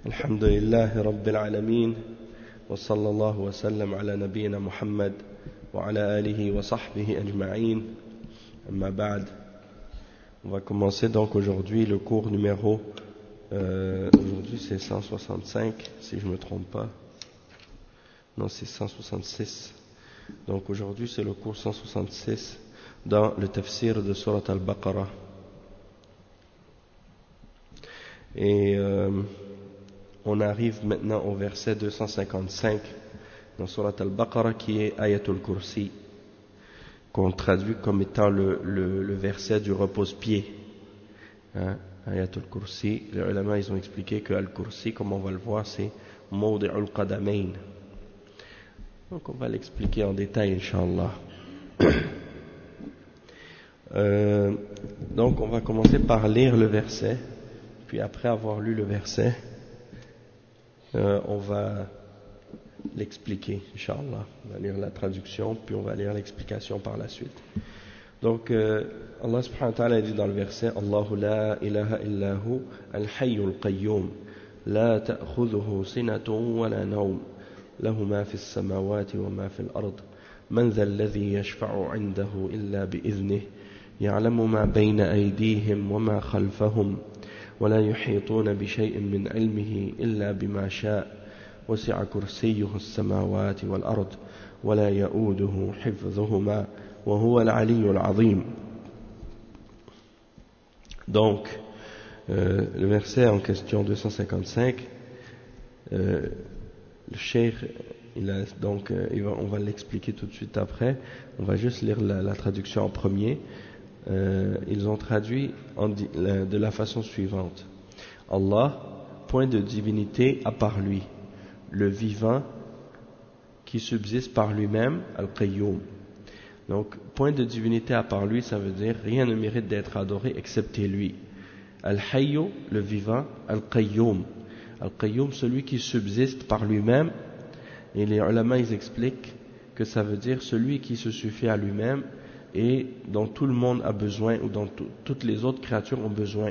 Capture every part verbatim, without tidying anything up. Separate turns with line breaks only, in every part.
الحمد لله رب العالمين وصلى الله وسلم على نبينا محمد وعلى آله وصحبه أجمعين أما بعد. On va commencer donc aujourd'hui le cours numéro euh, aujourd'hui c'est cent soixante-cinq si je ne me trompe pas, non c'est cent soixante-six, donc aujourd'hui c'est le cours cent soixante-six dans le tafsir de Surat al-Baqarah. Et euh, on arrive maintenant au verset deux cent cinquante-cinq dans Surat al-Baqarah qui est Ayatul Kursi, qu'on traduit comme étant le, le, le verset du repose-pied. Hein? Ayatul Kursi, les ulama ils ont expliqué que Al-Kursi, comme on va le voir, c'est Mawdi'ul Qadamayn. Donc on va l'expliquer en détail, Inch'Allah. euh, donc on va commencer par lire le verset, puis après avoir lu le verset, euh, on va l'expliquer, Inch'Allah. On va lire la traduction, puis on va lire l'explication par la suite. Donc, euh, Allah subhanahu wa ta'ala dit dans le verset, Allahu la ilaha illahu al-hayyul qayyum, la ta'khudhuhu sinatun wa la nawm, lahu ma fi as-samawati wa ma fi al-ard, man dha alladhi yashfa'u 'indahu illa bi'idhnihi, ya'lamu ma bayna aydihim wa ma khalfahum, wa la yuhituna bi shay'in min 'ilmihi illa bima sha'a. وسع كرسيه السماوات والأرض ولا يؤوده حفظهما وهو العلي العظيم. Donc, euh, le verset en question deux cent cinquante-cinq, euh, le cheikh, il a, donc, euh, il va, on va l'expliquer tout de suite après, on va juste lire la, la traduction en premier. Euh, ils ont traduit en, de la façon suivante. Allah, point de divinité à part lui, le vivant qui subsiste par lui-même, Al-Qayyum. Donc, point de divinité à part lui, ça veut dire rien ne mérite d'être adoré excepté lui. Al-Hayyu, le vivant, Al-Qayyum. Al-Qayyum, celui qui subsiste par lui-même, et les ulama ils expliquent que ça veut dire celui qui se suffit à lui-même et dont tout le monde a besoin, ou dont tout, toutes les autres créatures ont besoin.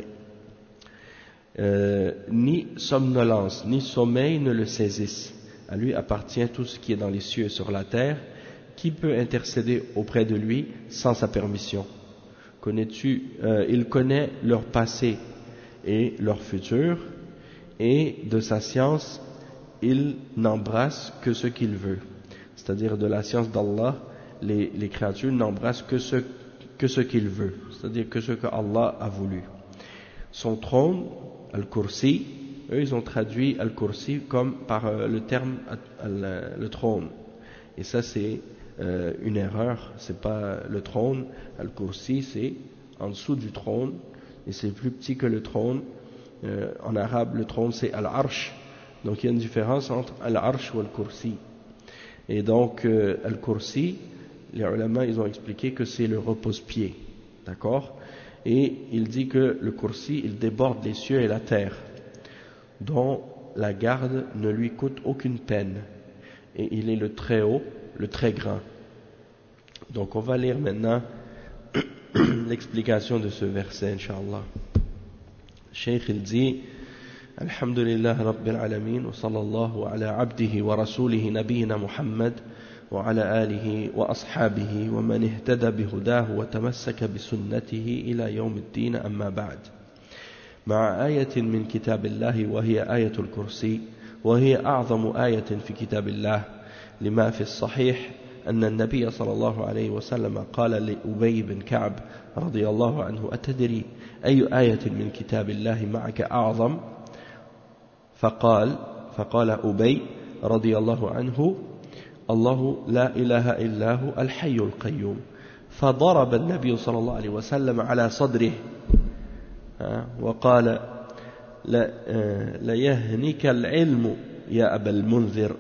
Euh, ni somnolence, ni sommeil ne le saisissent. À lui appartient tout ce qui est dans les cieux et sur la terre. Qui peut intercéder auprès de lui sans sa permission? Connais-tu, euh, il connaît leur passé et leur futur, et de sa science, il n'embrasse que ce qu'il veut. C'est-à-dire de la science d'Allah, les, les créatures n'embrassent que ce, que ce qu'il veut. C'est-à-dire que ce que Allah a voulu. Son trône, Al-Kursi, eux ils ont traduit Al-Kursi comme par euh, le terme euh, le trône, et ça c'est euh, une erreur, c'est pas le trône. Al-Kursi c'est en dessous du trône et c'est plus petit que le trône. Euh, en arabe le trône c'est Al-Arsh, donc il y a une différence entre Al-Arsh ou Al-Kursi. Et donc euh, Al-Kursi, les ulama ils ont expliqué que c'est le repose-pied, d'accord. Et il dit que le Kursi, il déborde les cieux et la terre, dont la garde ne lui coûte aucune peine. Et il est le très haut, le très grand. Donc on va lire maintenant l'explication de ce verset, Inch'Allah. Cheikh il dit, Alhamdulillah Rabbil Alamin, wa sallallahu ala abdihi wa rasulihi nabiyina Muhammad, وعلى آله وأصحابه ومن اهتدى بهداه وتمسك بسنته إلى يوم الدين أما بعد. مع آية من كتاب الله وهي آية الكرسي، وهي أعظم آية في كتاب الله، لما في الصحيح أن النبي صلى الله عليه وسلم قال لأبي بن كعب رضي الله عنه أتدري أي آية من كتاب الله معك أعظم؟ فقال فقال أبي رضي الله عنه الله لا إله إلا هو الحي القيوم. فضرب النبي صلى الله عليه وسلم على صدره وقال ليهنك العلم يا أبا المنذر،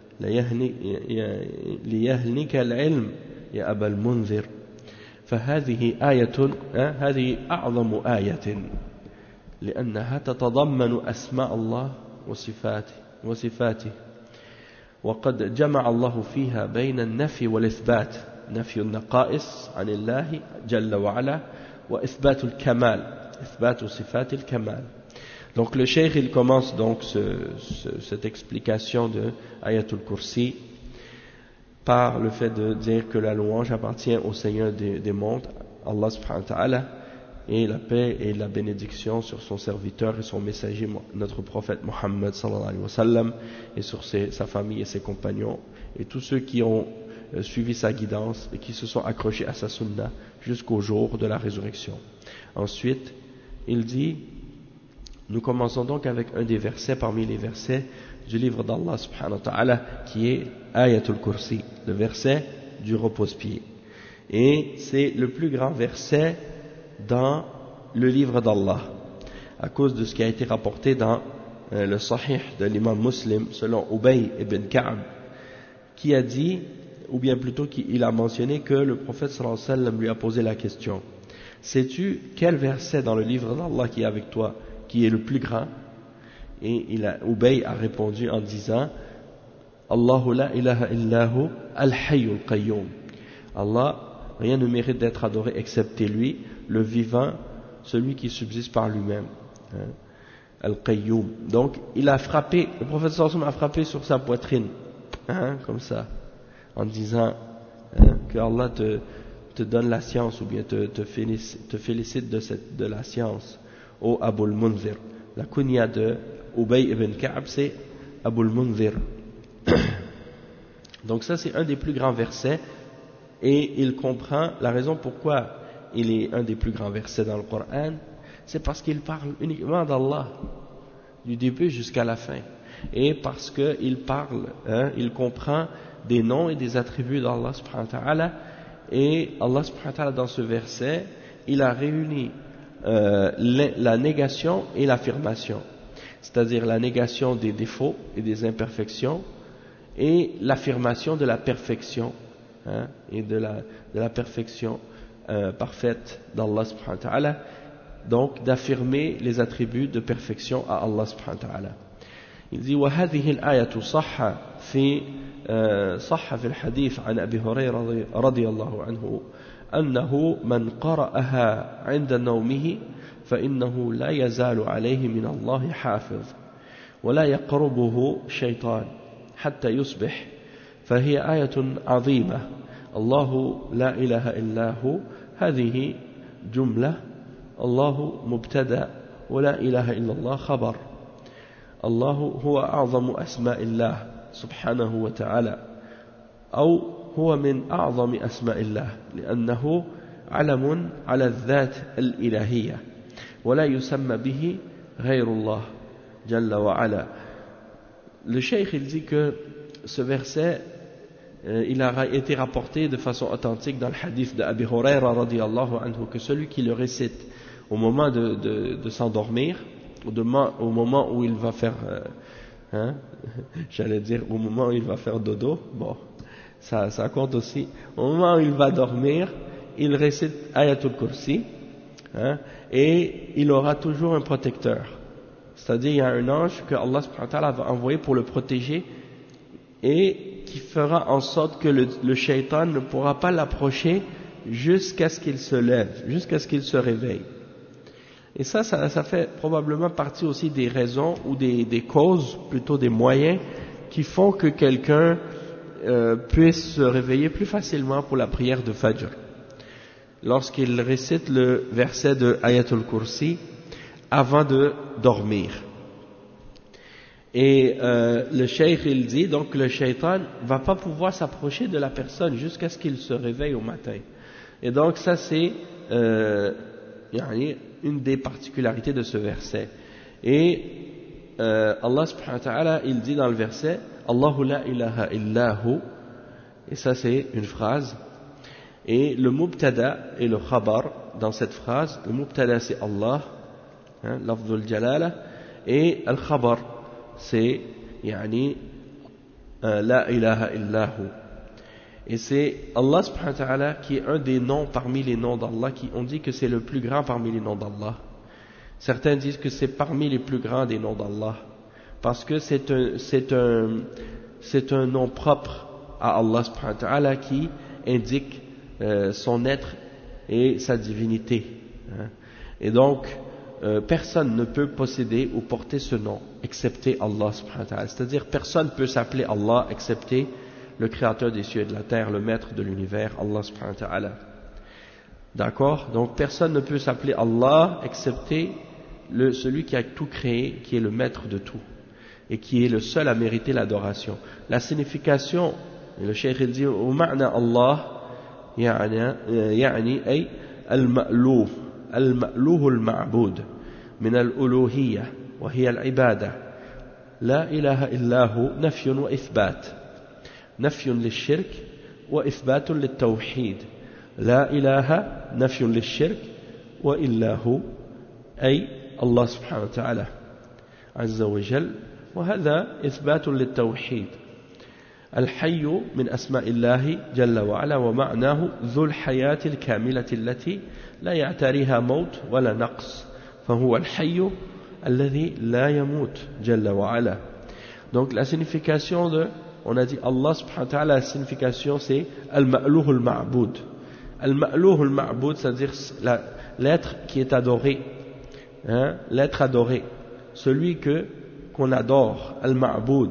ليهنك العلم يا أبا المنذر. فهذه آية هذه أعظم آية لأنها تتضمن أسماء الله وصفاته وصفاته وقد جمع الله فيها بين النفي والإثبات، نفي النقائص عن الله جل وعلا وإثبات الكمال، إثبات صفات الكمال. Donc le cheikh il commence donc ce, ce, cette explication de Ayatul Kursi par le fait de dire que la louange appartient au Seigneur des, des mondes, Allah subhanahu wa ta'ala, et la paix et la bénédiction sur son serviteur et son messager, notre prophète Muhammad sallallahu alayhi wa sallam, et sur ses, sa famille et ses compagnons, et tous ceux qui ont euh, suivi sa guidance et qui se sont accrochés à sa sunna jusqu'au jour de la résurrection. Ensuite, il dit, nous commençons donc avec un des versets parmi les versets du livre d'Allah subhanahu wa ta'ala, qui est Ayatul Kursi, le verset du repose-pied. Et c'est le plus grand verset dans le livre d'Allah, à cause de ce qui a été rapporté dans euh, le Sahih de l'imam Muslim, selon Ubay ibn Ka'b, qui a dit, ou bien plutôt qu'il a mentionné que le prophète sallallahu alayhi wa sallam lui a posé la question, sais-tu quel verset dans le livre d'Allah qui est avec toi, qui est le plus grand? Et il a, Ubay a répondu en disant, Allahu la ilaha illahu al-hayyul qayyum. Allah, rien ne mérite d'être adoré excepté lui, le vivant, celui qui subsiste par lui-même. Hein? Al-Qayyum. Donc, il a frappé, le prophète sallallahu alayhi wa sallam a frappé sur sa poitrine, hein, comme ça, en disant hein, que Allah te, te donne la science, ou bien te, te, félicite, te félicite de, cette, de la science, ô Abul Munzir. La kunya de Ubay ibn Ka'b, c'est Abul Munzir. Donc ça, c'est un des plus grands versets, et il comprend la raison pourquoi il est un des plus grands versets dans le Coran, c'est parce qu'il parle uniquement d'Allah, du début jusqu'à la fin, et parce qu'il parle, hein, il comprend des noms et des attributs d'Allah subhanahu wa ta'ala, et Allah subhanahu wa ta'ala dans ce verset, il a réuni euh, la négation et l'affirmation, c'est-à-dire la négation des défauts et des imperfections, et l'affirmation de la perfection, hein, et de la, de la perfection Euh, parfaite d'Allah subhanahu wa ta'ala, donc d'affirmer les attributs de perfection à Allah subhanahu wa ta'ala. Il dit وهذه الآية صح في صح في الحديث عن أبي هريرة رضي الله عنه أنه من قرأها عند نومه فإنه لا يزال عليه من الله حافظ ولا يقربه شيطان حتى يصبح فهي آية عظيمة الله لا إله إلا هو هذه جملة الله مبتدأ ولا إله إلا الله خبر الله هو أعظم أسماء الله سبحانه وتعالى أو هو من أعظم أسماء الله لأنه علم على الذات الإلهية ولا يسمى به غير الله جل وعلا. Le cheikh il dit que ce verset Euh, il a été rapporté de façon authentique dans le hadith de Abi Huraira radiyallahu anhu que celui qui le récite au moment de, de, de s'endormir, au, de, au moment où il va faire, euh, hein, j'allais dire au moment où il va faire dodo, bon, ça, ça compte aussi, au moment où il va dormir, il récite Ayatul Kursi, hein, et il aura toujours un protecteur, c'est-à-dire il y a un ange que Allah subhanahu wa ta'ala va envoyer pour le protéger et qui fera en sorte que le, le shaitan ne pourra pas l'approcher jusqu'à ce qu'il se lève, jusqu'à ce qu'il se réveille. Et ça, ça, ça fait probablement partie aussi des raisons ou des, des causes, plutôt des moyens, qui font que quelqu'un euh, puisse se réveiller plus facilement pour la prière de Fajr. Lorsqu'il récite le verset de Ayatul Kursi avant de dormir. Et euh, le cheikh il dit donc le shaitan va pas pouvoir s'approcher de la personne jusqu'à ce qu'il se réveille au matin. Et donc ça c'est euh, une des particularités de ce verset. Et euh, Allah subhanahu wa ta'ala il dit dans le verset Allahu la ilaha illahu, et ça c'est une phrase. Et le mubtada et le khabar dans cette phrase, le mubtada c'est Allah, hein, lafzul jalala, et al khabar c'est yani euh, la ilaha illahu. Et c'est Allah subhanahu wa ta'ala qui est un des noms parmi les noms d'Allah, qui on dit que c'est le plus grand parmi les noms d'Allah. Certains disent que c'est parmi les plus grands des noms d'Allah, parce que c'est un, c'est un, c'est un nom propre à Allah subhanahu wa ta'ala qui indique euh, son être et sa divinité. Hein. Et donc, euh, personne ne peut posséder ou porter ce nom excepté Allah subhanahu wa ta'ala. C'est-à-dire personne ne peut s'appeler Allah excepté le créateur des cieux et de la terre, le maître de l'univers, Allah subhanahu wa ta'ala. D'accord? Donc personne ne peut s'appeler Allah excepté le, celui qui a tout créé, qui est le maître de tout et qui est le seul à mériter l'adoration. La signification, le cheikh il dit au ma'na Allah يعني أي المألوه المألوه المعبود من الألوهية وهي العبادة لا إله إلا هو نفي وإثبات نفي للشرك وإثبات للتوحيد لا إله نفي للشرك وإلا هو أي الله سبحانه وتعالى عز وجل وهذا إثبات للتوحيد. الحي من أسماء الله جل وعلا ومعناه ذو الحياة الكاملة التي لا يعتريها موت ولا نقص فهو الحي الذي لا يموت جل وعلا. Donc la signification de, on a dit Allah subhanahu wa ta'ala, la signification c'est al-ma'louh al-ma'boud. Al-ma'louh al-ma'boud, c'est-à-dire l'être qui est adoré, hein, l'être adoré, celui que qu'on adore, al-ma'boud.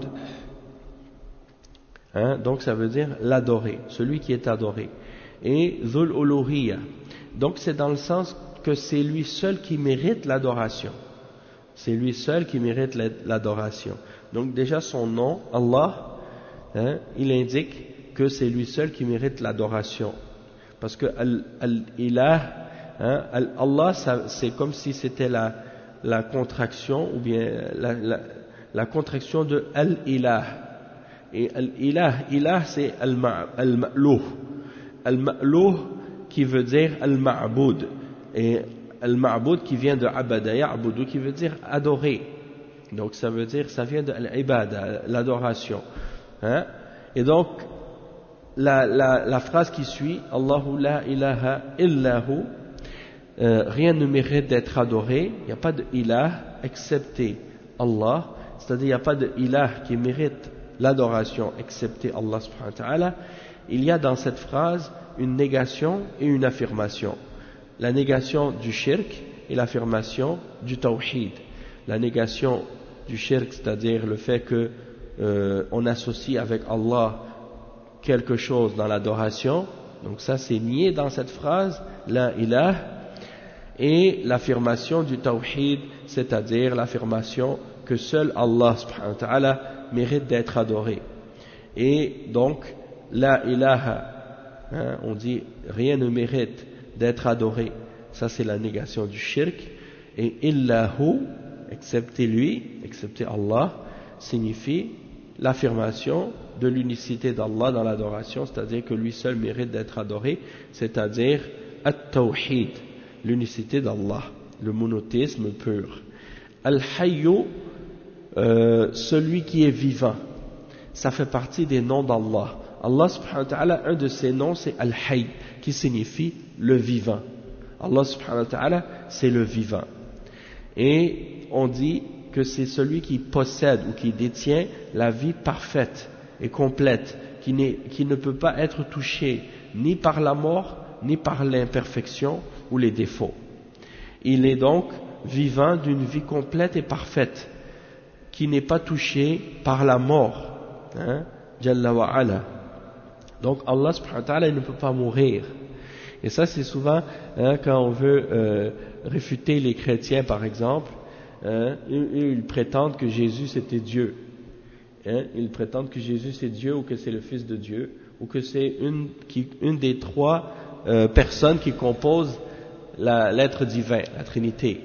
Hein, donc ça veut dire l'adorer, celui qui est adoré. Et Dhul Uluhiyya, donc c'est dans le sens que c'est lui seul qui mérite l'adoration. C'est lui seul qui mérite l'adoration. Donc déjà son nom, Allah, hein, il indique que c'est lui seul qui mérite l'adoration. Parce que Al-Ilah, hein, Allah, c'est comme si c'était la, la contraction, ou bien la, la, la contraction de Al-Ilah. Et Al-Ilah, Ilah c'est Al-Ma'louh. Al-Ma'louh qui veut dire Al-Ma'boud. Et Al-Ma'boud qui vient de Abada Ya'budu, qui veut dire adorer. Donc ça veut dire, ça vient de Al-Ibada, l'adoration. Hein? Et donc, la, la, la phrase qui suit, Allahu la ilaha illahu, euh, rien ne mérite d'être adoré, il n'y a pas de ilah excepté Allah, c'est-à-dire il n'y a pas de ilah qui mérite l'adoration excepté Allah subhanahu wa ta'ala. Il y a dans cette phrase une négation et une affirmation. La négation du shirk et l'affirmation du tawhid. La négation du shirk, c'est-à-dire le fait que euh, on associe avec Allah quelque chose dans l'adoration, donc ça c'est nié dans cette phrase, la ilah, et l'affirmation du tawhid, c'est-à-dire l'affirmation que seul Allah subhanahu wa ta'ala mérite d'être adoré. Et donc la ilaha, hein, on dit rien ne mérite d'être adoré, ça c'est la négation du shirk. Et illahu, excepté lui, excepté Allah, signifie l'affirmation de l'unicité d'Allah dans l'adoration, c'est-à-dire que lui seul mérite d'être adoré, c'est-à-dire at-tawhid, l'unicité d'Allah, le monothéisme pur. Al-Hayyu, euh, celui qui est vivant, ça fait partie des noms d'Allah. Allah subhanahu wa ta'ala, un de ses noms c'est Al-Hayy, qui signifie le vivant. Allah subhanahu wa ta'ala, c'est le vivant. Et on dit que c'est celui qui possède ou qui détient la vie parfaite et complète, qui, n'est, qui ne peut pas être touché ni par la mort, ni par l'imperfection ou les défauts. Il est donc vivant d'une vie complète et parfaite, qui n'est pas touché par la mort. Hein, Jalla wa ala. Donc Allah subhanahu wa ta'ala, il ne peut pas mourir. Et ça c'est souvent, hein, quand on veut euh, réfuter les chrétiens par exemple, hein, ils, ils prétendent que Jésus c'était Dieu. Hein, ils prétendent que Jésus c'est Dieu ou que c'est le Fils de Dieu, ou que c'est une, qui, une des trois euh, personnes qui composent la, l'être divin, la Trinité.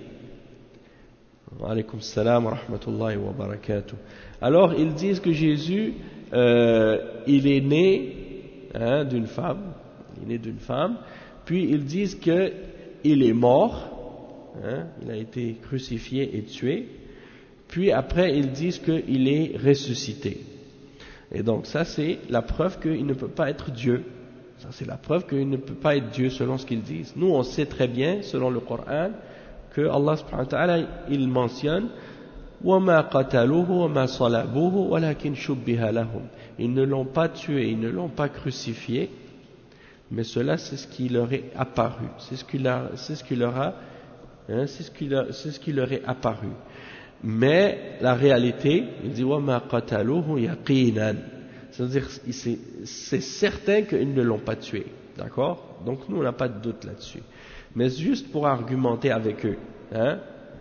Wa alaykum salam wa rahmatullahi wa barakatuh. Alors ils disent que Jésus, euh, il est né, hein, d'une femme, il est né d'une femme, puis ils disent qu'il est mort, hein, il a été crucifié et tué, puis après ils disent qu'il est ressuscité. Et donc ça c'est la preuve qu'il ne peut pas être Dieu. Ça c'est la preuve qu'il ne peut pas être Dieu selon ce qu'ils disent. Nous on sait très bien, selon le Coran, que Allah subhanahu wa ta'ala, il mentionne وَمَا قَتَلُوهُ وَمَا صَلَبُوهُ وَلَكِنْ شُبِّهَ لَهُمْ. Ils ne l'ont pas tué, ils ne l'ont pas crucifié, mais cela c'est ce qui leur est apparu, c'est ce qui leur, c'est ce qui leur a Hein, c'est ce qui leur, c'est ce qui leur est apparu. Mais la réalité, il dit وَمَا قَتَلُوهُ يَقِينًا, c'est-à-dire c'est, c'est certain qu'ils ne l'ont pas tué, d'accord? Donc nous on n'a pas de doute là-dessus. Mais juste pour argumenter avec eux, hein,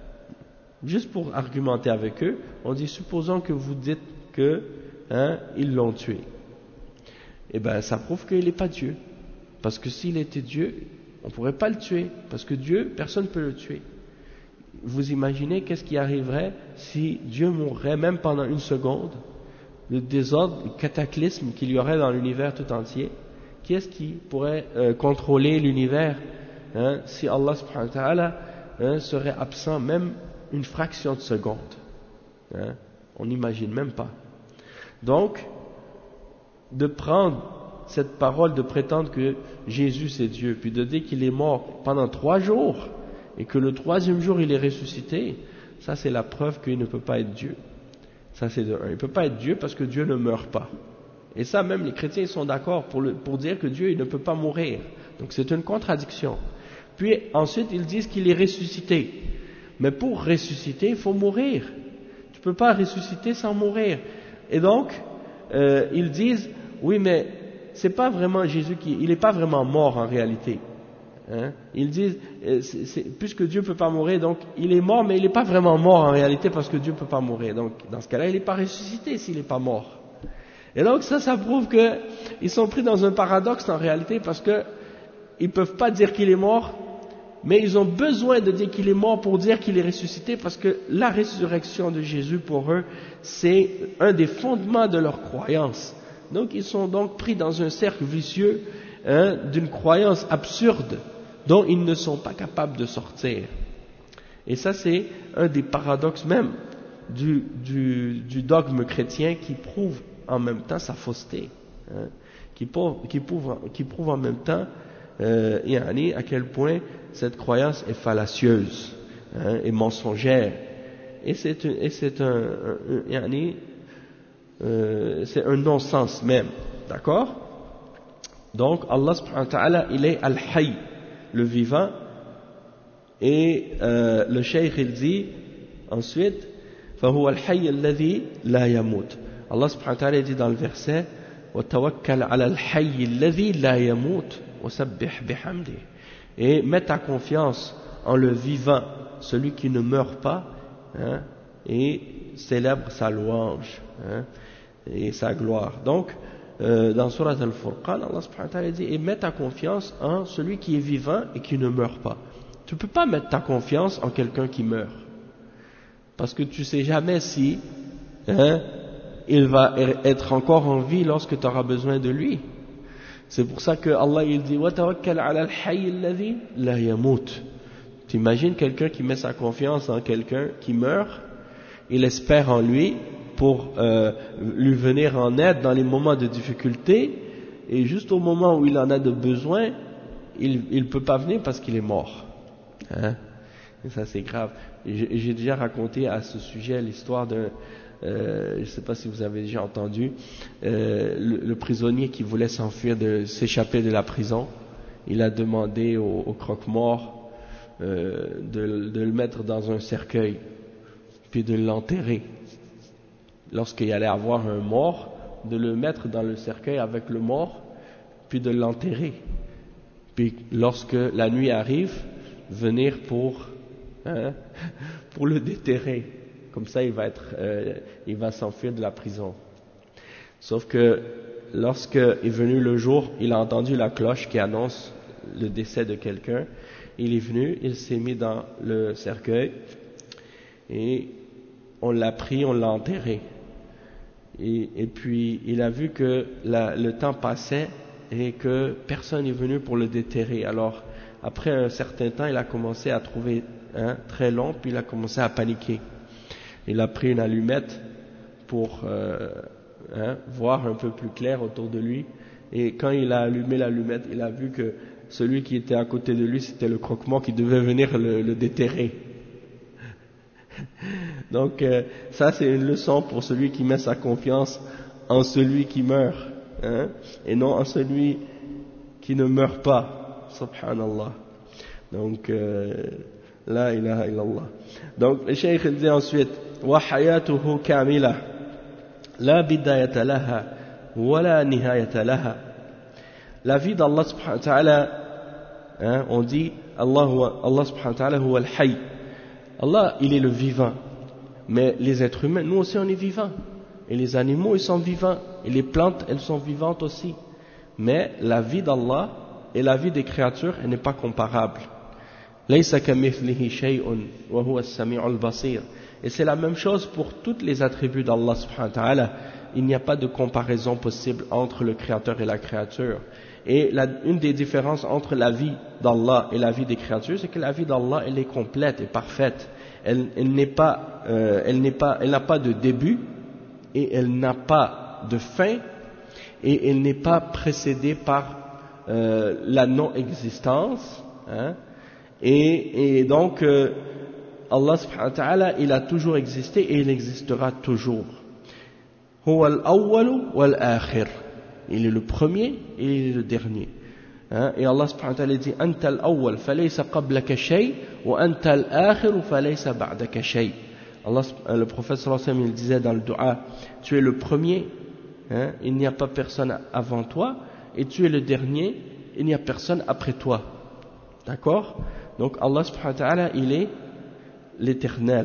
juste pour argumenter avec eux, on dit supposons que vous dites que hein, ils l'ont tué. Eh bien ça prouve qu'il n'est pas Dieu. Parce que s'il était Dieu, on ne pourrait pas le tuer. Parce que Dieu, personne ne peut le tuer. Vous imaginez qu'est-ce qui arriverait si Dieu mourrait même pendant une seconde? Le désordre, le cataclysme qu'il y aurait dans l'univers tout entier. Qui est-ce qui pourrait euh, contrôler l'univers hein, si Allah subhanahu wa ta'ala hein, serait absent même une fraction de seconde hein? On n'imagine même pas. Donc, de prendre cette parole de prétendre que Jésus c'est Dieu, puis de dire qu'il est mort pendant trois jours, et que le troisième jour il est ressuscité, ça c'est la preuve qu'il ne peut pas être Dieu. Ça c'est de un. Il ne peut pas être Dieu parce que Dieu ne meurt pas. Et ça même les chrétiens ils sont d'accord pour, le, pour dire que Dieu il ne peut pas mourir. Donc c'est une contradiction. Puis ensuite ils disent qu'il est ressuscité. Mais pour ressusciter il faut mourir. Tu ne peux pas ressusciter sans mourir. Et donc euh, ils disent oui mais c'est pas vraiment Jésus qui, il n'est pas vraiment mort en réalité. Hein? Ils disent, c'est, c'est, puisque Dieu ne peut pas mourir, donc il est mort, mais il n'est pas vraiment mort en réalité parce que Dieu ne peut pas mourir. Donc dans ce cas-là, il n'est pas ressuscité s'il n'est pas mort. Et donc ça, ça prouve qu'ils sont pris dans un paradoxe en réalité parce qu'ils ne peuvent pas dire qu'il est mort, mais ils ont besoin de dire qu'il est mort pour dire qu'il est ressuscité parce que la résurrection de Jésus pour eux, c'est un des fondements de leur croyance. Donc ils sont donc pris dans un cercle vicieux hein, d'une croyance absurde dont ils ne sont pas capables de sortir. Et ça c'est un des paradoxes même du, du, du dogme chrétien qui prouve en même temps sa fausseté, hein, qui, prouve, qui, prouve, qui prouve en même temps euh, yani, à quel point cette croyance est fallacieuse hein, et mensongère. Et c'est, et c'est un, un, un yani, Euh, c'est un non-sens même, d'accord? Donc Allah subhanahu wa ta'ala il est al-hayy, le vivant, et euh, le cheikh il dit ensuite فهو الحي الذي لا يموت. Allah subhanahu wa ta'ala dit dans le verset وتوكل على الحي الذي لا يموت وسبح بحمده, et mets ta confiance en le vivant, celui qui ne meurt pas hein, et célèbre sa louange hein, et sa gloire. Donc, euh, dans Surat Al-Furqan, Allah subhanahu wa ta'ala dit, et mets ta confiance en celui qui est vivant et qui ne meurt pas. Tu ne peux pas mettre ta confiance en quelqu'un qui meurt. Parce que tu ne sais jamais si hein, il va être encore en vie lorsque tu auras besoin de lui. C'est pour ça que Allah il dit, وَتَوَكَّلْ عَلَى الْحَيِّ الَّذِي لَا يَمُوتُ. Tu imagines quelqu'un qui met sa confiance en quelqu'un qui meurt, il espère en lui pour euh, lui venir en aide dans les moments de difficulté, et juste au moment où il en a de besoin, il ne peut pas venir parce qu'il est mort. Hein? Et ça c'est grave. J'ai, j'ai déjà raconté à ce sujet l'histoire d'un, euh, je ne sais pas si vous avez déjà entendu, euh, le, le prisonnier qui voulait s'enfuir, de s'échapper de la prison. Il a demandé au, au croque-mort euh, de, de le mettre dans un cercueil, puis de l'enterrer. Lorsqu'il allait avoir un mort, de le mettre dans le cercueil avec le mort, puis de l'enterrer. Puis lorsque la nuit arrive, venir pour, hein, pour le déterrer. Comme ça, il va être, euh, il va s'enfuir de la prison. Sauf que lorsque est venu le jour, il a entendu la cloche qui annonce le décès de quelqu'un. Il est venu, il s'est mis dans le cercueil et on l'a pris, on l'a enterré. Et, et puis il a vu que la, le temps passait et que personne n'est venu pour le déterrer. Alors après un certain temps, il a commencé à trouver hein, très long, puis il a commencé à paniquer. Il a pris une allumette pour euh, hein, voir un peu plus clair autour de lui, et quand il a allumé l'allumette, il a vu que celui qui était à côté de lui, c'était le croque-mort qui devait venir le, le déterrer. Donc euh, ça c'est une leçon pour celui qui met sa confiance en celui qui meurt hein, et non en celui qui ne meurt pas. Subhanallah. Donc euh, La ilaha illallah. Donc le cheikh dit ensuite wa hayatuhu kamila la bidayata laha wa la nihayata laha. La vie d'Allah subhanahu wa ta'ala, hein, on dit Allah, Allah subhanahu wa ta'ala huwa al-hayy. Allah, il est le vivant. Mais les êtres humains, nous aussi on est vivants. Et les animaux, ils sont vivants. Et les plantes, elles sont vivantes aussi. Mais la vie d'Allah et la vie des créatures, elle n'est pas comparable. Laysa kamithlihi shay'un wa huwa as-sami'ul basir. Et c'est la même chose pour tous les attributs d'Allah subhanahu wa ta'ala. Il n'y a pas de comparaison possible entre le créateur et la créature. Et la, une des différences entre la vie d'Allah et la vie des créatures, c'est que la vie d'Allah, elle est complète et parfaite. Elle, elle n'est pas, euh, elle n'est pas, elle n'a pas de début et elle n'a pas de fin et elle n'est pas précédée par euh, la non-existence. Hein, et, et donc, euh, Allah subhanahu wa ta'ala, il a toujours existé et il existera toujours. Huwa al-awwalu wal-akhir. Il est le premier et il est le dernier. Hein? Et Allah subhanahu wa ta'ala dit Anta al-awwal falaysa qablaka shay wa anta al-akhir falaysa ba'daka shay. Allah, le prophète sallallahu alayhi wa sallam, il disait dans le dua, tu es le premier, hein? Il n'y a pas personne avant toi, et tu es le dernier, il n'y a personne après toi. D'accord? Donc Allah subhanahu wa ta'ala, il est l'éternel.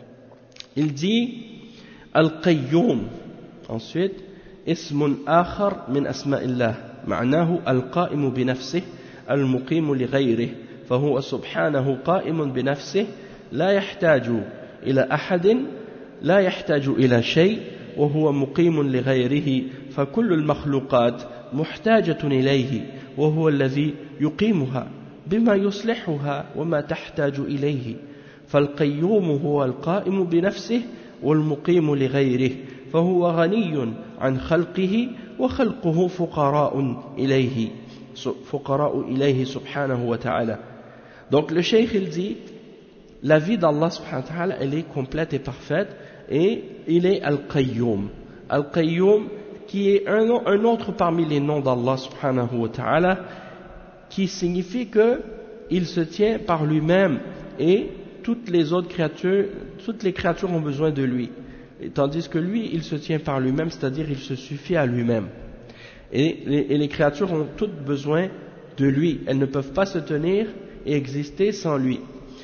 Il dit Al-Qayyum. Ensuite, اسم آخر من أسماء الله معناه القائم بنفسه المقيم لغيره فهو سبحانه قائم بنفسه لا يحتاج إلى أحد لا يحتاج إلى شيء وهو مقيم لغيره فكل المخلوقات محتاجة إليه وهو الذي يقيمها بما يصلحها وما تحتاج إليه فالقيوم هو القائم بنفسه والمقيم لغيره فهو غني عن خلقه وخلقه فقراء إليه فقراء إليه سبحانه وتعالى. Donc le cheikh il dit la vie d'Allah subhanahu wa ta'ala elle est complète et parfaite et il est Al-Qayyum. Al-Qayyum qui est un, un autre parmi les noms d'Allah subhanahu wa ta'ala qui signifie que il se tient par lui-même et toutes les autres créatures, toutes les créatures ont besoin de lui. Et tandis que lui, il se tient par lui-même, c'est-à-dire il se suffit à lui-même. Et les, et les créatures ont toutes besoin de lui. Elles ne peuvent pas se tenir et exister sans lui.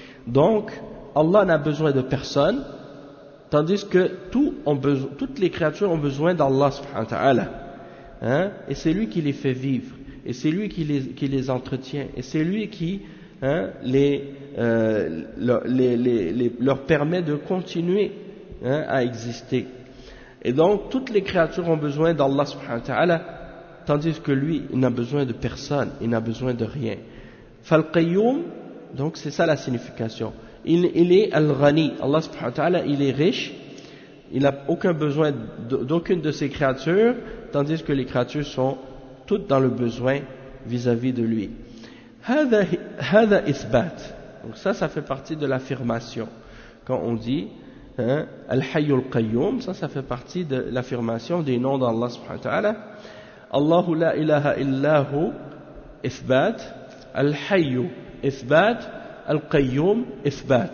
Donc, Allah n'a besoin de personne, tandis que tout ont besoin, toutes les créatures ont besoin d'Allah subhanahu wa ta'ala. Hein? Et c'est lui qui les fait vivre. Et c'est lui qui les, qui les entretient. Et c'est lui qui hein, les, euh, les, les, les, leur permet de continuer Hein, à exister. Et donc toutes les créatures ont besoin d'Allah subhanahu wa ta'ala, tandis que lui il n'a besoin de personne, il n'a besoin de rien. Fal-Qayyum, donc c'est ça la signification, il, il est Al-Ghani, Allah subhanahu wa ta'ala il est riche, il n'a aucun besoin d'aucune de ses créatures, tandis que les créatures sont toutes dans le besoin vis-à-vis de lui. Hada, hada ithbat. Donc ça, ça fait partie de l'affirmation quand on dit Hein, Al-Hayyul Qayyum, ça, ça fait partie de l'affirmation des noms d'Allah subhanahu wa ta'ala. Allahu la ilaha illahu ithbat, Al-Hayyu ithbat, Al-Qayyum ithbat.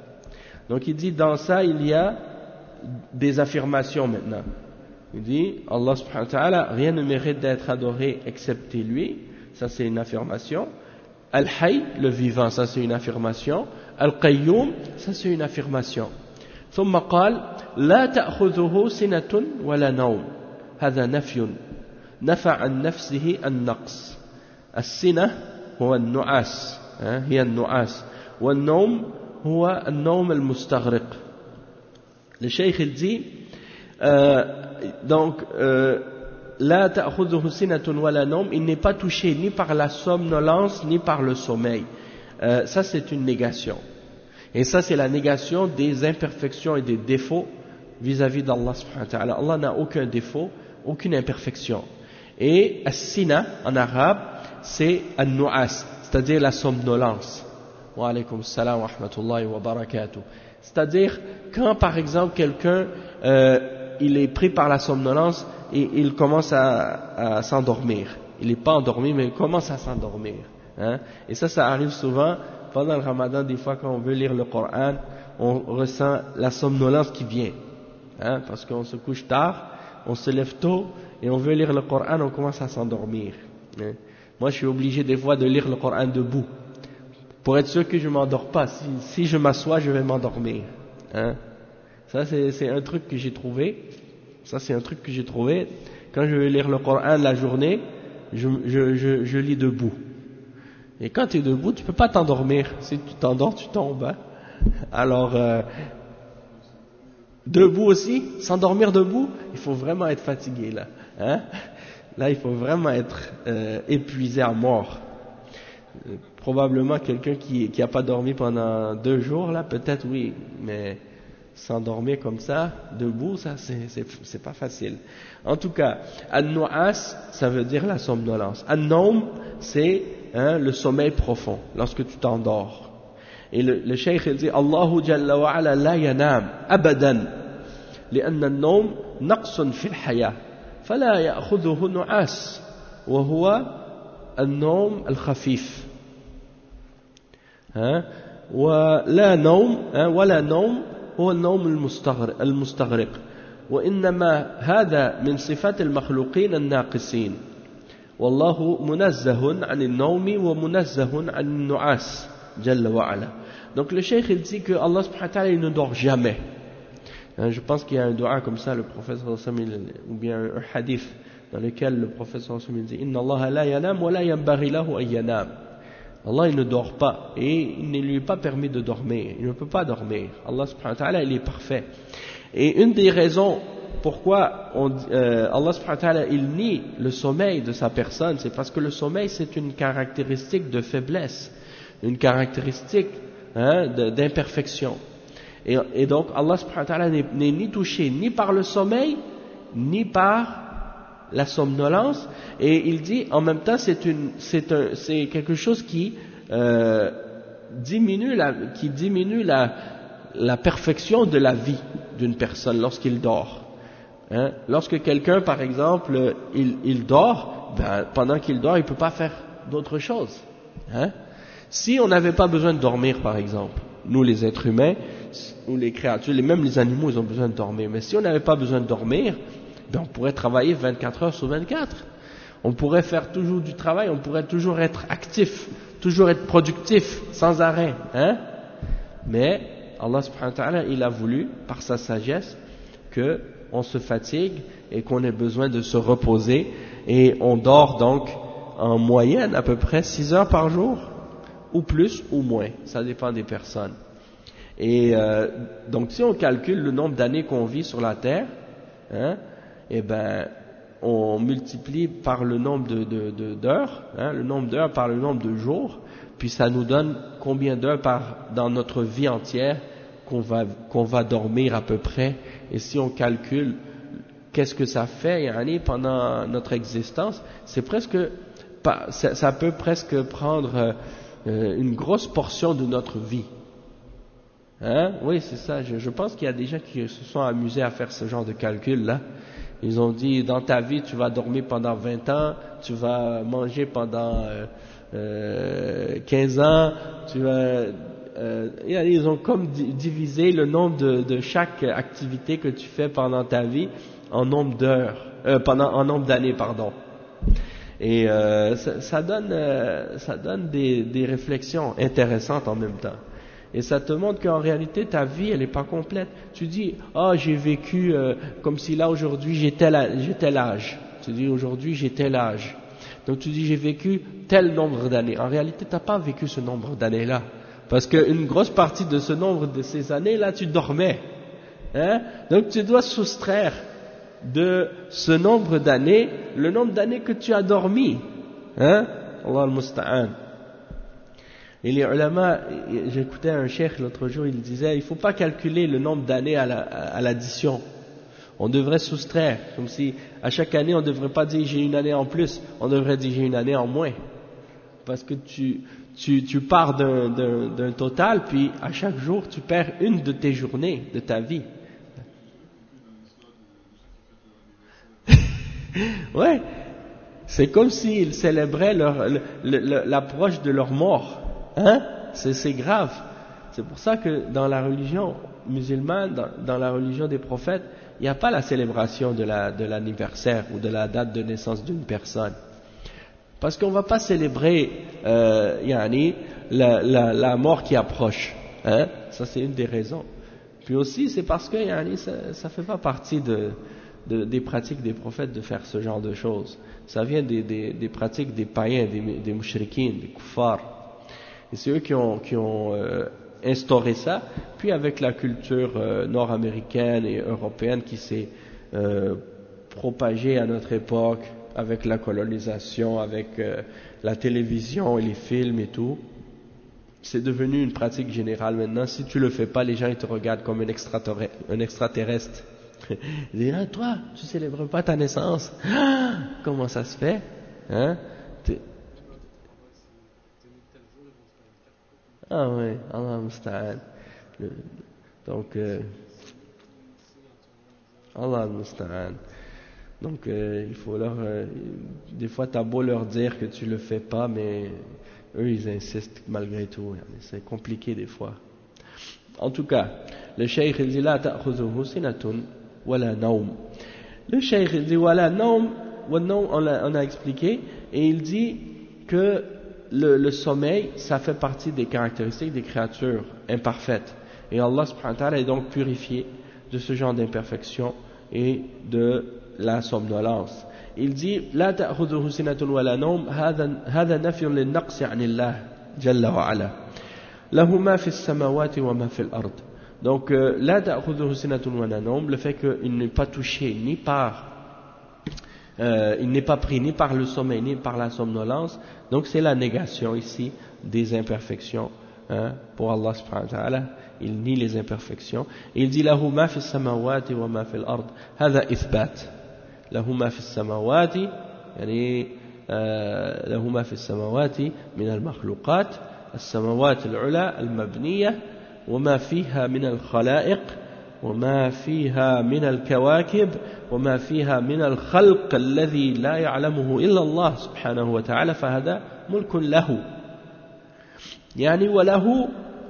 Donc il dit dans ça il y a des affirmations maintenant. Il dit Allah subhanahu wa ta'ala, rien ne mérite d'être adoré excepté lui, ça c'est une affirmation. Al-Hayy, le vivant, ça c'est une affirmation. Al-Qayyum, ça c'est une affirmation. ثم قال لا تأخذه سنة ولا نوم هذا نفي نفى عن نفسه النقص السنة هو النعاس هي النعاس والنوم هو النوم المستغرق. Le cheikh il dit euh, donc euh, لا تأخذه سنة ولا نوم, il n'est pas touché ni par la somnolence ni par le sommeil. Euh, ça c'est une négation. Et ça, c'est la négation des imperfections et des défauts vis-à-vis d'Allah subhanahu wa ta'ala. Allah n'a aucun défaut, aucune imperfection. Et as-sina, en arabe, c'est an-nu'as, c'est-à-dire la somnolence. Wa alaykum salam wa rahmatullahi wa barakatuh. C'est-à-dire, quand par exemple quelqu'un, euh, il est pris par la somnolence et il commence à, à s'endormir. Il n'est pas endormi, mais il commence à s'endormir. Hein? Et ça, ça arrive souvent pendant le ramadan, des fois quand on veut lire le Coran, on ressent la somnolence qui vient, hein, parce qu'on se couche tard, on se lève tôt, et on veut lire le Coran, on commence à s'endormir. Hein. Moi, je suis obligé des fois de lire le Coran debout, pour être sûr que je ne m'endors pas. Si, si je m'assois, je vais m'endormir. Hein. Ça, c'est, c'est un truc que j'ai trouvé. Ça, c'est un truc que j'ai trouvé. Quand je vais lire le Coran la journée, je, je, je, je lis debout. Et quand tu es debout, tu peux pas t'endormir. Si tu t'endors, tu tombes. Hein. Alors, euh, debout aussi, s'endormir debout, il faut vraiment être fatigué là. Hein. Là, il faut vraiment être euh, épuisé à mort. Euh, probablement quelqu'un qui qui a pas dormi pendant deux jours là, peut-être oui, mais s'endormir comme ça, debout, ça c'est c'est c'est pas facile. En tout cas, an-nu'as, ça veut dire la somnolence. An-nawm, c'est hein, le sommeil profond, lorsque tu t'endors. Et le, le cheikh il dit Allahu jalla wa ala la yanam abadan لأن النوم نقص في الحياة فلا يأخذه نعاس وهو النوم الخفيف ها ولا نوم ولا نوم هو النوم المستغرق, المستغرق وإنما هذا من صفات المخلوقين الناقصين والله منزه عن النوم ومنزه عن النعاس جل وعلا. Donc le cheikh il dit que Allah subhanahu wa ta'ala il ne dort jamais. Je pense qu'il y a un dua comme ça, le prophète sallallahu alayhi wa sallam, ou bien un hadith dans lequel le prophète sallallahu alayhi wa sallam dit Inna Allah la yanam wa la yanbaghi lahu an yanam. Allah il ne dort pas et il ne lui est pas permis de dormir, il ne peut pas dormir. Allah subhanahu wa ta'ala il est parfait. Et une des raisons pourquoi on, euh, Allah subhanahu wa ta'ala il nie le sommeil de sa personne, c'est parce que le sommeil c'est une caractéristique de faiblesse, une caractéristique hein, d'imperfection. Et, et donc Allah subhanahu wa ta'ala n'est, n'est ni touché ni par le sommeil ni par la somnolence, et il dit en même temps c'est une c'est un c'est quelque chose qui euh, diminue la qui diminue la la perfection de la vie d'une personne lorsqu'il dort. Hein? Lorsque quelqu'un par exemple il il dort, ben, pendant qu'il dort il peut pas faire d'autre chose. Hein? Si on n'avait pas besoin de dormir par exemple, nous les êtres humains ou les créatures, même les animaux ils ont besoin de dormir, mais si on n'avait pas besoin de dormir, ben on pourrait travailler vingt-quatre heures sur vingt-quatre, on pourrait faire toujours du travail, on pourrait toujours être actif, toujours être productif, sans arrêt, hein? Mais Allah subhanahu wa ta'ala il a voulu, par sa sagesse, que on se fatigue et qu'on ait besoin de se reposer, et on dort donc en moyenne à peu près six heures par jour, ou plus ou moins, ça dépend des personnes. Et euh, donc si on calcule le nombre d'années qu'on vit sur la terre, hein, eh ben on multiplie par le nombre de, de, de, d'heures, hein, le nombre d'heures par le nombre de jours, puis ça nous donne combien d'heures par dans notre vie entière qu'on va qu'on va dormir à peu près. Et si on calcule qu'est-ce que ça fait yani, pendant notre existence, c'est presque ça, ça peut presque prendre euh, une grosse portion de notre vie. Hein? Oui, c'est ça. Je, je pense qu'il y a des gens qui se sont amusés à faire ce genre de calcul-là. Ils ont dit, dans ta vie, tu vas dormir pendant vingt ans, tu vas manger pendant euh, euh, quinze ans, tu vas... Euh, ils ont comme divisé le nombre de, de chaque activité que tu fais pendant ta vie en nombre d'heures, euh, pendant en nombre d'années, pardon. Et euh, ça, ça donne, euh, ça donne des, des réflexions intéressantes en même temps. Et ça te montre qu'en réalité ta vie elle n'est pas complète. Tu dis ah oh, j'ai vécu euh, comme si là aujourd'hui j'ai tel, j'ai tel âge. Tu dis aujourd'hui j'ai tel âge. Donc tu dis j'ai vécu tel nombre d'années. En réalité tu n'as pas vécu ce nombre d'années là. Parce qu'une grosse partie de ce nombre de ces années là tu dormais. Hein? Donc tu dois soustraire de ce nombre d'années le nombre d'années que tu as dormi. Hein? Allah al-Musta'an. Et les ulama, j'écoutais un cheikh l'autre jour, il disait, il ne faut pas calculer le nombre d'années à, la, à l'addition. On devrait soustraire, comme si à chaque année on ne devrait pas dire j'ai une année en plus, on devrait dire j'ai une année en moins. Parce que tu, tu, tu pars d'un, d'un, d'un total, puis à chaque jour tu perds une de tes journées, de ta vie. Ouais, c'est comme s'ils célébraient leur, le, le, l'approche de leur mort. Hein? c'est, c'est grave. C'est pour ça que dans la religion musulmane, dans, dans la religion des prophètes, il n'y a pas la célébration de, la, de l'anniversaire ou de la date de naissance d'une personne. Parce qu'on ne va pas célébrer euh, yani, la, la, la mort qui approche. Hein? Ça, c'est une des raisons. Puis aussi, c'est parce que yani, ça ne fait pas partie de, de, des pratiques des prophètes de faire ce genre de choses. Ça vient des, des, des pratiques des païens, des, des mouchriquins, des kuffars. Et c'est eux qui ont, qui ont euh, instauré ça. Puis avec la culture euh, nord-américaine et européenne qui s'est euh, propagée à notre époque, avec la colonisation, avec euh, la télévision et les films et tout, c'est devenu une pratique générale maintenant. Si tu le fais pas, les gens ils te regardent comme un extraterrestre. Un extraterrestre. Ils disent, ah, toi, tu célèbres pas ta naissance. Ah, comment ça se fait? Hein? T'es... Ah oui, Allah musta'an. Donc, euh, Allah musta'an. Donc, euh, il faut leur... Euh, des fois, t'as beau leur dire que tu le fais pas, mais eux, ils insistent malgré tout. C'est compliqué des fois. En tout cas, le cheikh il dit, la ta'khuzuhu sinatun wala naum. Le cheikh il dit, wala naum, wa naum, on a, on a expliqué, et il dit que le, le sommeil, ça fait partie des caractéristiques des créatures imparfaites. Et Allah subhanahu wa ta'ala est donc purifié de ce genre d'imperfection et de la somnolence. Il dit لا تأخذه سنة ولا نوم هذا هذا نفي للنقص عن الله جل وعلا له ما في السماوات وما في الأرض. Donc لا تأخذه سنة ولا نوم, le fait qu'il n'est pas touché ni par euh, il n'est pas pris ni par le sommeil ni par la somnolence, donc c'est la négation ici des imperfections hein, pour Allah subhanahu wa ta'ala. Il nie les imperfections. Il dit له ما في السماوات وما في الأرض, هذا إثبات. له ما في السماوات يعني آه له ما في السماوات من المخلوقات, السماوات العلى المبنية وما فيها من الخلائق وما فيها من الكواكب وما فيها من الخلق الذي لا يعلمه إلا الله سبحانه وتعالى, فهذا ملك له يعني وله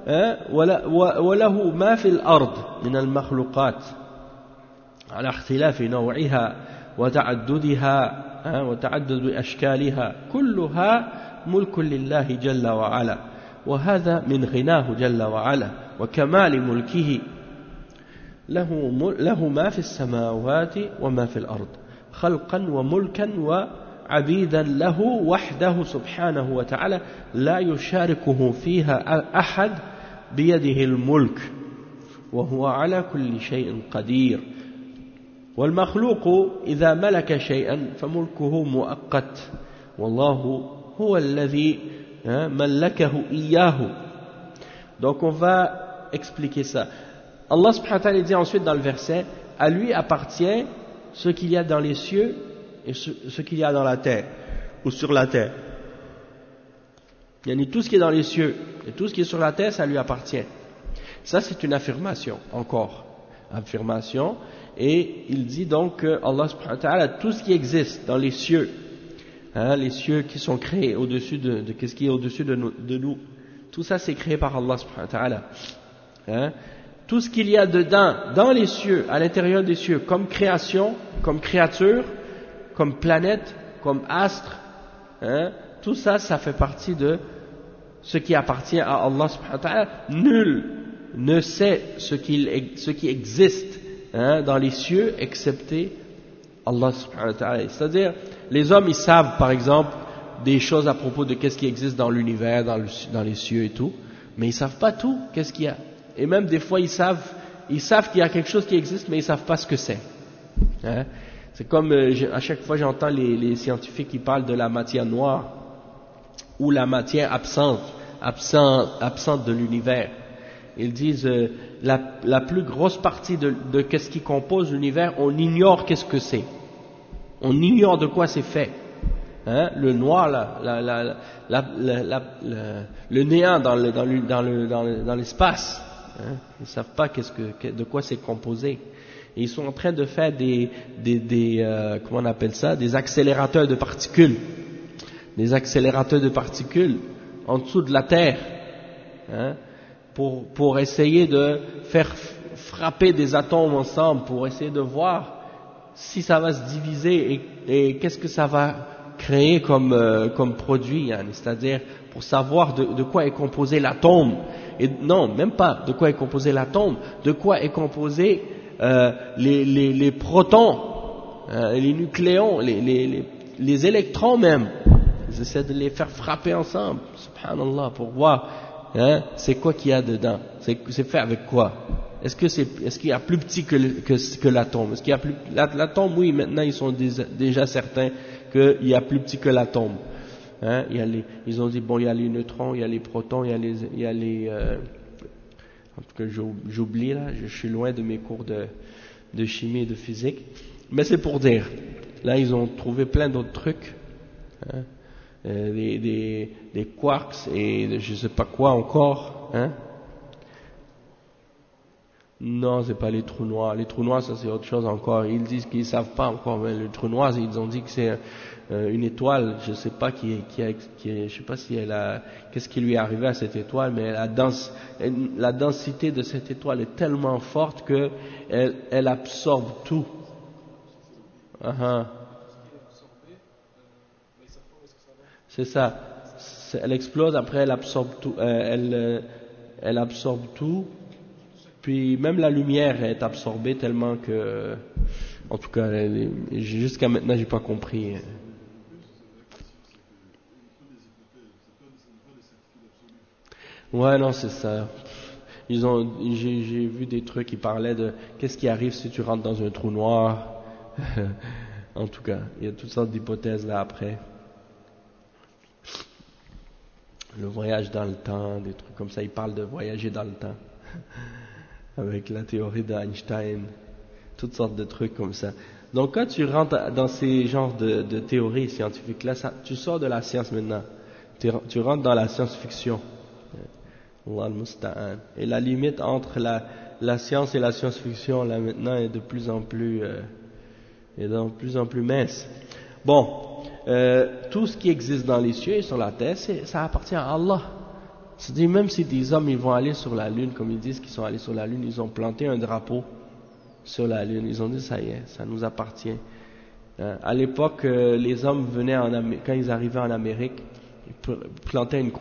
وله ما في الأرض من المخلوقات على اختلاف نوعها وتعددها وتعدد أشكالها كلها ملك لله جل وعلا, وهذا من غناه جل وعلا وكمال ملكه. له, له ما في السماوات وما في الأرض خلقا وملكا وعبيدا له وحده سبحانه وتعالى لا يشاركه فيها أحد بيده الملك وهو على كل شيء قدير. والمخلوق إذا ملك شيئا فملكه مؤقت والله هو الذي ملكه إياه. Donc on va expliquer ça. Allah subhanahu wa ta'ala dit ensuite dans le verset, à lui appartient ce qu'il y a dans les cieux et ce, ce qu'il y a dans la terre ou sur la terre. Il y a tout ce qui est dans les cieux et tout ce qui est sur la terre, ça lui appartient. Ça c'est une affirmation encore, affirmation. Et il dit donc que Allah subhanahu wa ta'ala, tout ce qui existe dans les cieux, hein, les cieux qui sont créés au-dessus de, de qu'est-ce qui est au-dessus de nous, de nous, tout ça c'est créé par Allah subhanahu wa ta'ala. Hein, tout ce qu'il y a dedans, dans les cieux, à l'intérieur des cieux, comme création, comme créature, comme planète, comme astre, hein, tout ça, ça fait partie de ce qui appartient à Allah subhanahu wa ta'ala. Nul ne sait ce, qu'il, ce qui existe hein, dans les cieux, excepté Allah subhanahu wa ta'ala. C'est-à-dire, les hommes, ils savent, par exemple, des choses à propos de qu'est-ce qui existe dans l'univers, dans, le, dans les cieux et tout, mais ils savent pas tout, qu'est-ce qu'il y a. Et même des fois, ils savent, ils savent qu'il y a quelque chose qui existe, mais ils savent pas ce que c'est. Hein? C'est comme, euh, à chaque fois, j'entends les, les scientifiques qui parlent de la matière noire, ou la matière absente, absente, absente de l'univers. Ils disent, euh, la, la plus grosse partie de, de qu'est-ce qui compose l'univers, on ignore qu'est-ce que c'est. On ignore de quoi c'est fait. Hein, le noir, là, la, la, la, la, la, la, le néant dans, le, dans, le, dans, le, dans, le, dans l'espace. Hein, ils ne savent pas qu'est-ce que, de quoi c'est composé. Et ils sont en train de faire des, des, des euh, comment on appelle ça, des accélérateurs de particules. Des accélérateurs de particules en dessous de la Terre. hein, pour, pour essayer de faire frapper des atomes ensemble, pour essayer de voir si ça va se diviser et, et qu'est-ce que ça va créer comme, euh, comme produit, hein, c'est-à-dire pour savoir de, de quoi est composé l'atome. Et non, même pas de quoi est composé l'atome, de quoi est composé euh, les, les, les protons, euh, les nucléons, les, les, les, les électrons même. Ils essaient de les faire frapper ensemble, subhanallah, pour voir hein, c'est quoi qu'il y a dedans, c'est, c'est fait avec quoi. Est-ce que c'est, est-ce qu'il y a plus petit que, que, que l'atome? Est-ce qu'il y a plus, l'atome, oui, maintenant ils sont déjà, déjà certains qu'il y a plus petit que l'atome. Hein, il y a les, ils ont dit bon, il y a les neutrons, il y a les protons, il y a les, il y a les, euh, en tout cas j'oublie là, je suis loin de mes cours de, de chimie et de physique, mais c'est pour dire. Là, ils ont trouvé plein d'autres trucs, hein, euh, des, des, des quarks et je sais pas quoi encore, hein. Non, c'est pas les trous noirs. Les trous noirs, ça c'est autre chose encore. Ils disent qu'ils savent pas encore, mais le trou noir, ils ont dit que c'est euh, une étoile. Je sais pas qui, qui, a, qui a, je sais pas si elle a, qu'est-ce qui lui est arrivé à cette étoile, mais la, dense, la densité de cette étoile est tellement forte que elle, elle absorbe tout. Uh-huh. C'est ça. C'est, elle explose, après elle absorbe tout. Euh, elle, elle absorbe tout. Puis même la lumière est absorbée tellement que, en tout cas, jusqu'à maintenant, j'ai pas compris. Ouais, non, c'est ça. Ils ont, j'ai, j'ai vu des trucs qui parlaient de qu'est-ce qui arrive si tu rentres dans un trou noir. En tout cas, il y a toutes sortes d'hypothèses là après. Le voyage dans le temps, des trucs comme ça. Ils parlent de voyager dans le temps. Avec la théorie d'Einstein, toutes sortes de trucs comme ça. Donc quand tu rentres dans ces genres de, de théories scientifiques là, ça, tu sors de la science maintenant, tu, tu rentres dans la science-fiction. Allah al-Musta'an. Et la limite entre la, la science et la science-fiction là maintenant est de plus en plus, euh, est de plus en plus mince. Bon, euh, tout ce qui existe dans les cieux et sur la terre, c'est, ça appartient à Allah. C'est-à-dire, même si des hommes ils vont aller sur la lune, comme ils disent qu'ils sont allés sur la lune, ils ont planté un drapeau sur la lune, ils ont dit ça y est, ça nous appartient. Hein? À l'époque, euh, les hommes venaient en Amé- quand ils arrivaient en Amérique, ils plantaient une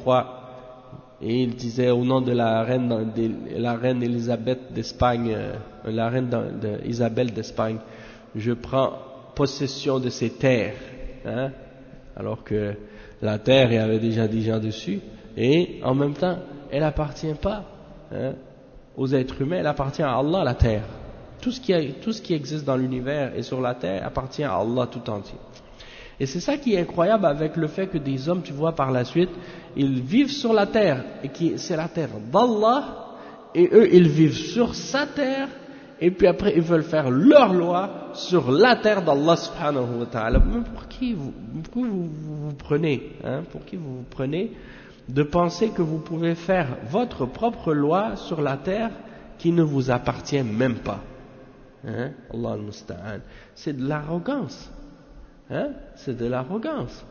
croix et ils disaient au nom de la reine, de, la reine Élisabeth d'Espagne, euh, la reine de, de Isabelle d'Espagne, je prends possession de ces terres. Hein? Alors que la terre, il y avait déjà des gens dessus. Et en même temps, elle n'appartient pas hein, aux êtres humains, elle appartient à Allah, la terre. Tout ce, qui a, tout ce qui existe dans l'univers et sur la terre appartient à Allah tout entier. Et c'est ça qui est incroyable avec le fait que des hommes, tu vois par la suite, ils vivent sur la terre, et qui, c'est la terre d'Allah, et eux ils vivent sur sa terre, et puis après ils veulent faire leur loi sur la terre d'Allah subhanahu wa ta'ala. Mais pour qui vous, pour qui vous, vous, vous prenez hein, pour qui vous vous prenez de penser que vous pouvez faire votre propre loi sur la terre qui ne vous appartient même pas. Hein? Allah al-Musta'an. C'est de l'arrogance. Hein? C'est de l'arrogance.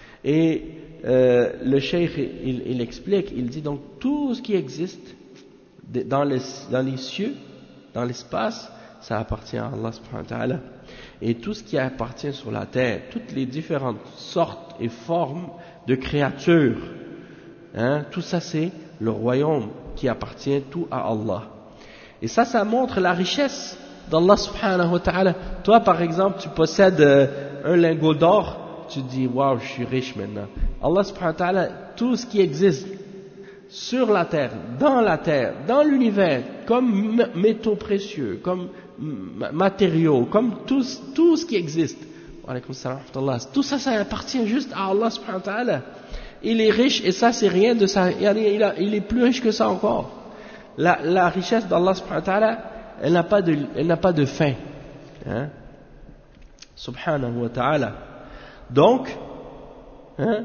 Et euh, le cheikh, il, il explique, il dit donc tout ce qui existe dans les, dans les cieux, dans l'espace, ça appartient à Allah subhanahu wa ta'ala. Et tout ce qui appartient sur la terre, toutes les différentes sortes et formes de créatures, Hein, tout ça c'est le royaume qui appartient tout à Allah. Et ça, ça montre la richesse d'Allah subhanahu wa ta'ala. Toi par exemple, tu possèdes euh, un lingot d'or, tu te dis waouh, je suis riche maintenant. Allah subhanahu wa ta'ala, tout ce qui existe sur la terre, dans la terre, dans l'univers, comme métaux précieux, comme matériaux, comme tout, tout ce qui existe, tout ça, ça appartient juste à Allah subhanahu wa ta'ala. Il est riche et ça c'est rien de ça, il, a, il est plus riche que ça encore. La, la richesse d'Allah subhanahu wa ta'ala, elle n'a pas de, elle n'a pas de fin. Hein? Subhanahu wa ta'ala. Donc, hein,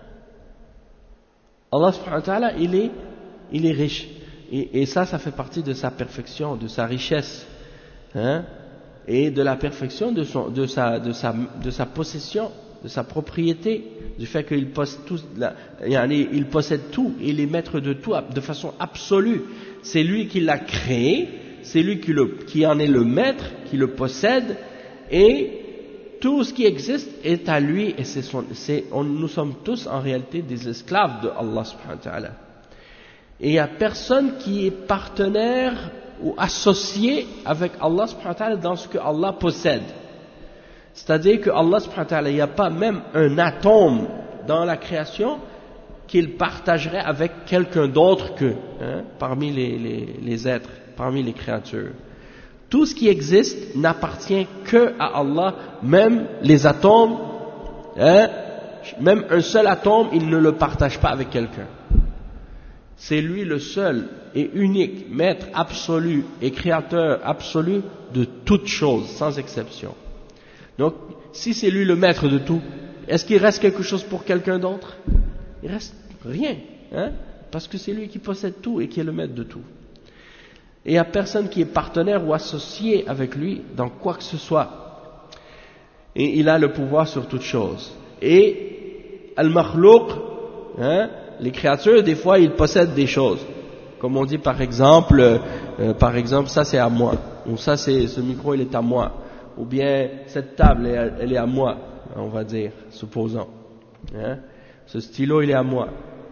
Allah subhanahu wa ta'ala, il est, il est riche. Et, et ça, ça fait partie de sa perfection, de sa richesse. Hein? Et de la perfection de, son, de, sa, de, sa, de sa possession de sa propriété, du fait qu'il possède tout, il possède tout, il est maître de tout de façon absolue. C'est lui qui l'a créé, c'est lui qui, le, qui en est le maître, qui le possède, et tout ce qui existe est à lui, et c'est son, c'est, on, nous sommes tous en réalité des esclaves de Allah subhanahu wa ta'ala. Et il n'y a personne qui est partenaire ou associé avec Allah subhanahu wa ta'ala dans ce que Allah possède. C'est-à-dire que Allah subhanahu wa ta'ala, il n'y a pas même un atome dans la création qu'il partagerait avec quelqu'un d'autre que, hein, parmi les, les, les êtres, parmi les créatures. Tout ce qui existe n'appartient que à Allah, même les atomes, hein, même un seul atome, il ne le partage pas avec quelqu'un. C'est lui le seul et unique maître absolu et créateur absolu de toutes choses, sans exception. Donc, si c'est lui le maître de tout, est-ce qu'il reste quelque chose pour quelqu'un d'autre? Il reste rien, hein, parce que c'est lui qui possède tout et qui est le maître de tout. Et il n'y a personne qui est partenaire ou associé avec lui dans quoi que ce soit. Et il a le pouvoir sur toutes choses. Et al-makhlouq, hein, les créatures, des fois, ils possèdent des choses. Comme on dit par exemple, euh, par exemple, ça c'est à moi, ou ça c'est, ce micro il est à moi, ou bien cette table elle, elle est à moi, on va dire, supposons. Hein, ce stylo il est à moi.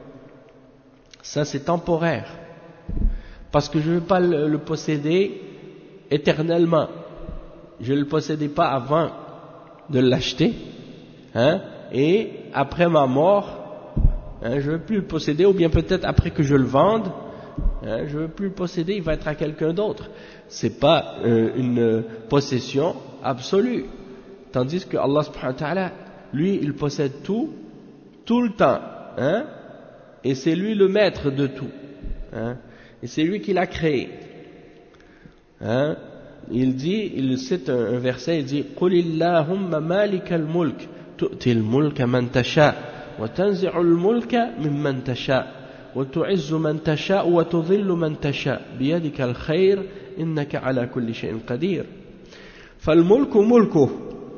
Ça c'est temporaire. Parce que je ne veux pas le, le posséder éternellement. Je ne le possédais pas avant de l'acheter, hein, et après ma mort, hein, je ne veux plus le posséder, ou bien peut-être après que je le vende, hein, je ne veux plus le posséder, il va être à quelqu'un d'autre. Ce n'est pas euh, une possession absolue. Tandis que Allah subhanahu wa ta'ala, lui, il possède tout, tout le temps, hein, et c'est lui le maître de tout. Hein. Et c'est lui qui l'a créé. Hein? Il dit, il cite un, un verset, il dit قُلِ اللَّهُمَّ مَالِكَ الْمُلْكِ تُؤْتِي الْمُلْكَ مَنْ تَشَاءُ وَتَنْزِعُ الْمُلْكَ مِمَّنْ تَشَاءُ وَتُعِزُّ مَنْ تَشَاءُ وَتُذِلُّ مَنْ تَشَاءُ بِيَدِكَ الْخَيْرُ إِنَّكَ عَلَى كُلِّ شَيْءٍ قَدِيرٌ فَالْمُلْكُ مُلْكُهُ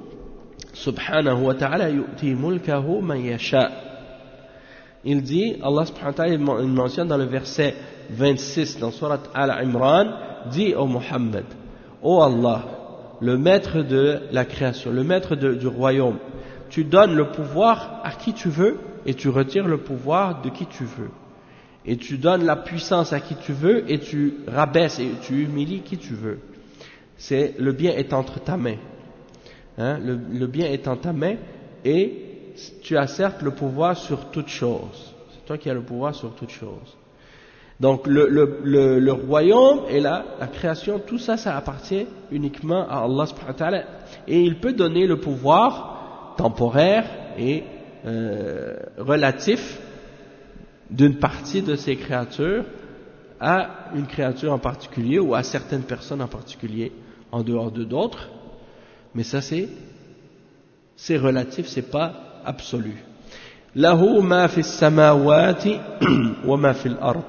سبحانه وتعالى يؤتي ملكه من يشاء. Il dit, Allah subhanahu wa ta'ala, il mentionne dans le verset vingt-six dans Surat Al-Imran, dit au Muhammad, ô Allah, le maître de la création, le maître de, du royaume, tu donnes le pouvoir à qui tu veux et tu retires le pouvoir de qui tu veux. Et tu donnes la puissance à qui tu veux et tu rabaisses et tu humilies qui tu veux. C'est, le bien est entre ta main. Hein, le, le bien est en ta main et tu as certes le pouvoir sur toutes choses. C'est toi qui as le pouvoir sur toutes choses. Donc le, le, le, le royaume et la, la création, tout ça, ça appartient uniquement à Allah subhanahu wa ta'ala. Et il peut donner le pouvoir temporaire et euh, relatif d'une partie de ces créatures à une créature en particulier ou à certaines personnes en particulier en dehors de d'autres. Mais ça c'est, c'est relatif, c'est pas absolu. له ما في السماوات وما في الأرض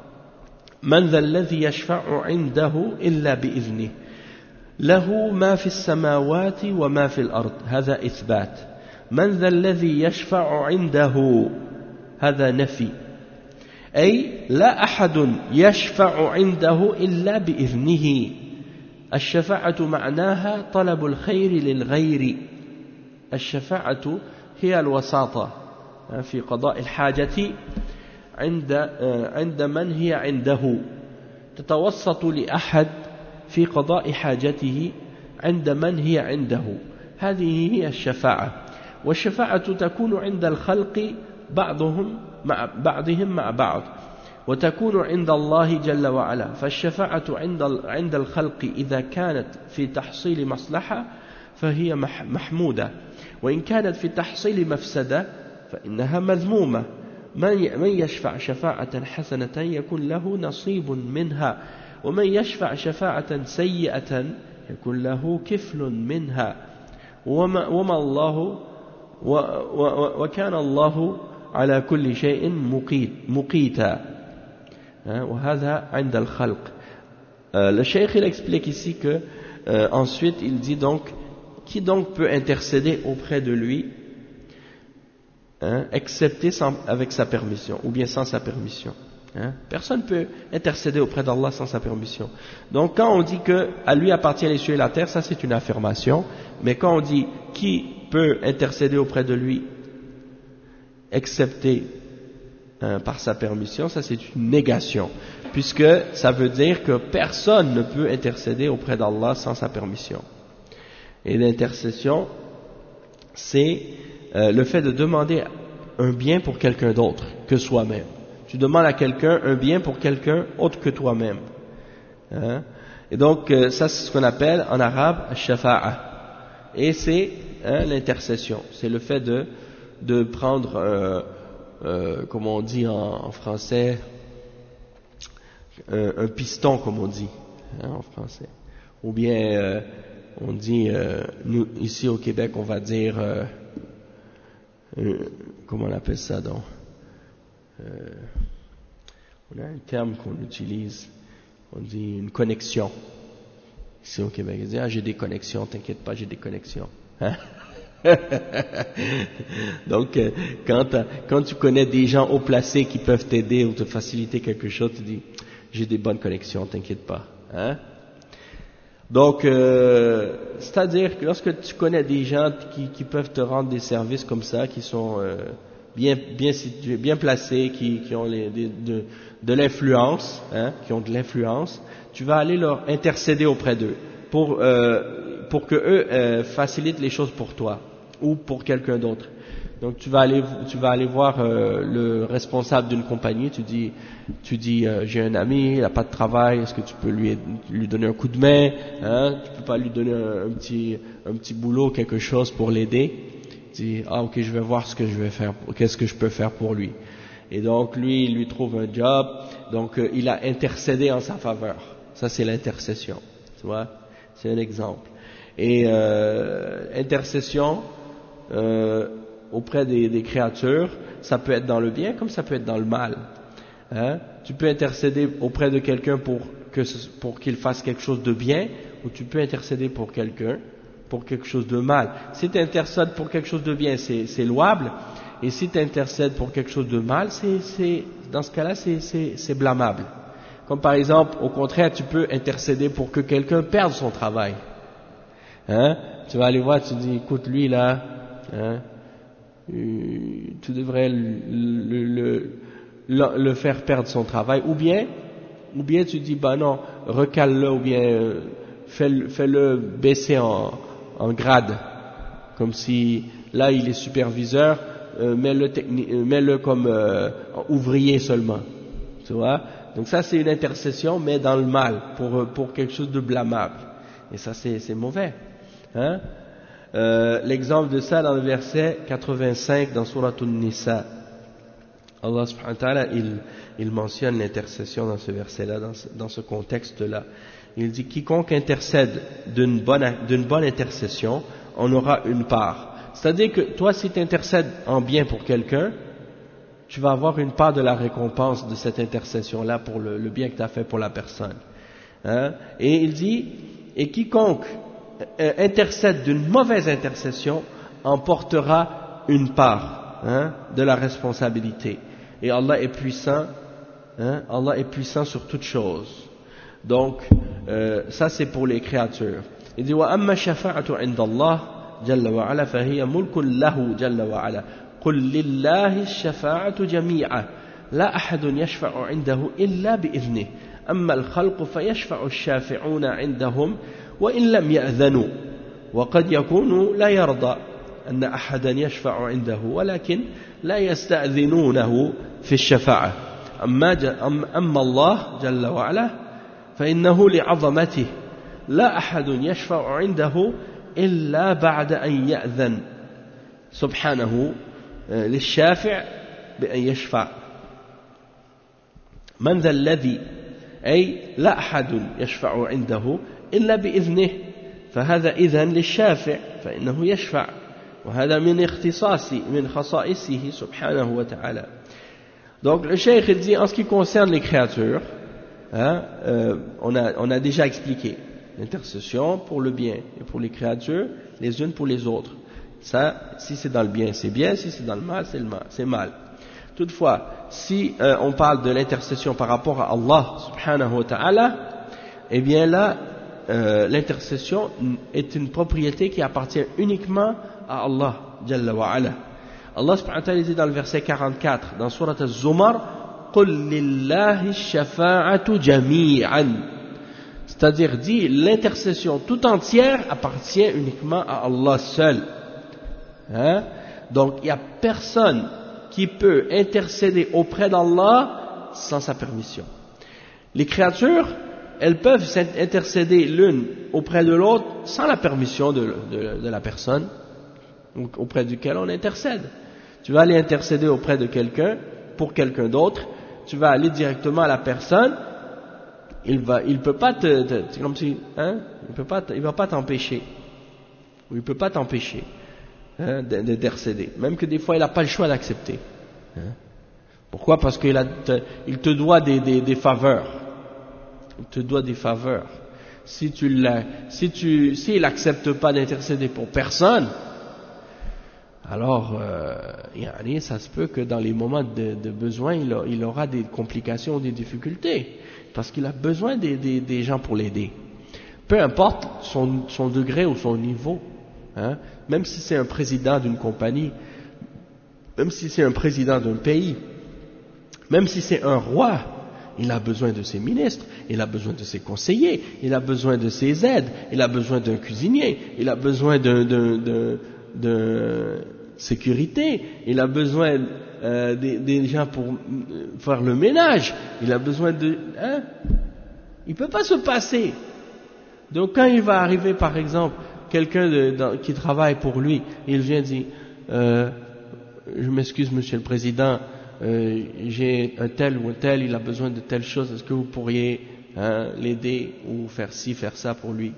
من ذا الذي يشفع عنده إلا بإذنه له ما في السماوات وما في الأرض هذا إثبات من ذا الذي يشفع عنده هذا نفي أي لا أحد يشفع عنده إلا بإذنه. الشفاعة معناها طلب الخير للغير. الشفاعة هي الوساطة في قضاء الحاجة عند عند من هي عنده، تتوسط لأحد في قضاء حاجته عند من هي عنده، هذه هي الشفاعة. والشفاعة تكون عند الخلق بعضهم مع بعضهم مع بعض، وتكون عند الله جل وعلا. فالشفاعة عند عند الخلق إذا كانت في تحصيل مصلحة فهي محمودة، وإن كانت في تحصيل مفسدة فإنها مذمومة. من يشفع شفاعة حسنة يكون له نصيب منها، ومن يشفع شفاعة سيئة يكون له كفل منها. وما, وما الله و و وكان الله على كل شيء مقيتا. وهذا عند الخلق. Le cheikh il explique ici que euh, ensuite il dit donc qui donc peut intercéder auprès de lui hein, excepté sans, avec sa permission, ou bien sans sa permission. Hein. Personne ne peut intercéder auprès d'Allah sans sa permission. Donc quand on dit que à lui appartient les cieux et la terre, ça c'est une affirmation. Mais quand on dit qui peut intercéder auprès de lui, excepté hein, par sa permission, ça c'est une négation. Puisque ça veut dire que personne ne peut intercéder auprès d'Allah sans sa permission. Et l'intercession, c'est euh, le fait de demander un bien pour quelqu'un d'autre que soi-même. Tu demandes à quelqu'un un bien pour quelqu'un autre que toi-même. Hein? Et donc, euh, ça c'est ce qu'on appelle en arabe ash-shafa'a. Et c'est hein, l'intercession. C'est le fait de, de prendre, euh, euh, comme on dit en, en français, un, un piston, comme on dit hein, en français. Ou bien, euh, on dit, euh, nous, ici au Québec, on va dire, euh, euh, comment on appelle ça donc euh, on a un terme qu'on utilise, on dit une connexion. Ici au Québec, on dit, ah j'ai des connexions, t'inquiète pas, j'ai des connexions. Hein? Donc, euh, quand, quand tu connais des gens haut placés qui peuvent t'aider ou te faciliter quelque chose, tu dis, j'ai des bonnes connexions, t'inquiète pas. Hein? Donc, euh, c'est-à-dire que lorsque tu connais des gens qui, qui peuvent te rendre des services comme ça, qui sont euh, bien, bien situés, bien placés, qui, qui ont les, des, de, de l'influence, hein, qui ont de l'influence, tu vas aller leur intercéder auprès d'eux pour euh, pour que eux euh, facilitent les choses pour toi ou pour quelqu'un d'autre. Donc tu vas aller tu vas aller voir euh, le responsable d'une compagnie, tu dis tu dis euh, j'ai un ami, il a pas de travail, est-ce que tu peux lui lui donner un coup de main, hein, tu peux pas lui donner un, un petit un petit boulot, quelque chose pour l'aider. Tu dis ah OK, je vais voir ce que je vais faire, qu'est-ce que je peux faire pour lui. Et donc lui il lui trouve un job, donc euh, il a intercédé en sa faveur. Ça c'est l'intercession, tu vois, c'est un exemple. Et euh, intercession euh, auprès des, des créatures, ça peut être dans le bien comme ça peut être dans le mal. Hein? Tu peux intercéder auprès de quelqu'un pour que pour qu'il fasse quelque chose de bien, ou tu peux intercéder pour quelqu'un pour quelque chose de mal. Si tu intercèdes pour quelque chose de bien, c'est, c'est louable, et si tu intercèdes pour quelque chose de mal, c'est, c'est dans ce cas-là, c'est, c'est, c'est blâmable. Comme par exemple, au contraire, tu peux intercéder pour que quelqu'un perde son travail. Hein? Tu vas aller voir, tu dis, écoute, lui là, hein, tu devrais le, le, le, le faire perdre son travail, ou bien, ou bien tu dis, bah non, recale-le, ou bien euh, fais-le, fais-le baisser en, en grade, comme si là il est superviseur, euh, mets-le, techni- euh, mets-le comme euh, ouvrier seulement, tu vois. Donc ça c'est une intercession, mais dans le mal, pour pour quelque chose de blâmable, et ça c'est c'est mauvais, hein. Euh, l'exemple de ça dans le verset quatre-vingt-cinq dans Surat An-Nisa, Allah subhanahu wa ta'ala il, il mentionne l'intercession dans ce verset-là, dans ce, dans ce contexte-là. Il dit quiconque intercède d'une bonne, d'une bonne intercession en aura une part. C'est-à-dire que toi si tu intercèdes en bien pour quelqu'un, tu vas avoir une part de la récompense de cette intercession-là pour le, le bien que tu as fait pour la personne. Hein? Et il dit et quiconque intercède d'une mauvaise intercession en portera une part hein, de la responsabilité. Et Allah est puissant, hein, Allah est puissant sur toutes choses. Donc euh, ça c'est pour les créatures. Il dit wa amma shafa'atu 'inda Allah jalla wa 'ala fa hiya mulkun lahu jalla wa 'ala qul lillahi ash-shafa'atu jami'a la ahadun yashfa'u 'indahu illa bi'idhnihi amma al-khalqu fayashfa'u ash-shafi'una 'indahum وإن لم يأذنوا وقد يكون لا يرضى أن أحدا يشفع عنده ولكن لا يستأذنونه في الشفاعة أما, أما الله جل وعلا فإنه لعظمته لا أحد يشفع عنده إلا بعد أن يأذن سبحانه للشافع بأن يشفع من ذا الذي أي لا أحد يشفع عنده إلا بإذنه فهذا إذن للشافع فإنه يشفع وهذا من اختصاص من خصائصه سبحانه وتعالى. Donc le cheikh il dit en ce qui concerne les créatures, hein, euh, on a on a déjà expliqué l'intercession pour le bien et pour les créatures, les unes pour les autres. Ça, si c'est dans le bien, c'est bien, si c'est dans le mal, c'est le mal, c'est mal. Toutefois, si euh, on parle de l'intercession par rapport à Allah subhanahu wa ta'ala, eh bien là, euh, l'intercession est une propriété qui appartient uniquement à Allah jalla wa ala. Allah subhanahu wa ta'ala dit dans le verset quarante-quatre, dans Surat Az-Zumar, قُلْ لِلَّهِ الشَّفَاعَةُ جَمِيعًا. C'est-à-dire, dit, l'intercession tout entière appartient uniquement à Allah seul. Hein? Donc, il n'y a personne qui peut intercéder auprès d'Allah sans sa permission. Les créatures, elles peuvent intercéder l'une auprès de l'autre sans la permission de, de, de la personne auprès duquel on intercède. Tu vas aller intercéder auprès de quelqu'un, pour quelqu'un d'autre, tu vas aller directement à la personne, il va, il peut pas te, te c'est comme si, hein, il peut pas, il va pas t'empêcher, ou il peut pas t'empêcher, hein, d'intercéder, même que des fois il n'a pas le choix d'accepter. Hein. Pourquoi? Parce qu'il a, te, il te doit des, des, des faveurs, il te doit des faveurs. Si tu l'as, si tu, s'il accepte pas d'intercéder pour personne, alors, euh, ça se peut que dans les moments de, de besoin, il, a, il aura des complications ou des difficultés, parce qu'il a besoin des, des, des gens pour l'aider. Peu importe son, son degré ou son niveau, hein, même si c'est un président d'une compagnie, même si c'est un président d'un pays, même si c'est un roi, il a besoin de ses ministres, il a besoin de ses conseillers, il a besoin de ses aides, il a besoin d'un cuisinier, il a besoin d'un... d'un, d'un de sécurité, il a besoin euh, des, des gens pour faire le ménage, il a besoin de... Hein, il ne peut pas se passer. Donc quand il va arriver par exemple quelqu'un de, de, qui travaille pour lui, il vient dire euh, je m'excuse monsieur le président, euh, j'ai un tel ou un tel, il a besoin de telle chose, est-ce que vous pourriez hein, l'aider ou faire ci, faire ça pour lui?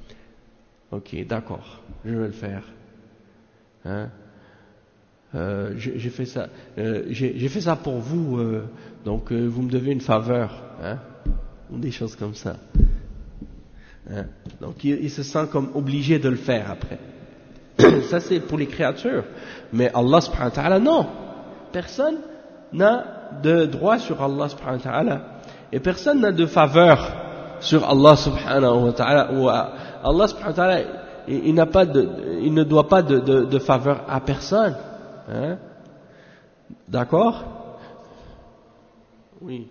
Ok, d'accord, je vais le faire. Hein, euh, j'ai fait ça, euh, j'ai fait ça pour vous, euh, donc euh, vous me devez une faveur, hein, ou des choses comme ça. Hein, donc il, il se sent comme obligé de le faire après. Ça c'est pour les créatures, mais Allah subhanahu wa ta'ala non, personne n'a de droit sur Allah subhanahu wa ta'ala, et personne n'a de faveur sur Allah subhanahu wa ta'ala, ou à Allah subhanahu wa ta'ala. Il, n'a pas de, il ne doit pas de, de, de faveur à personne. Hein? D'accord? Oui.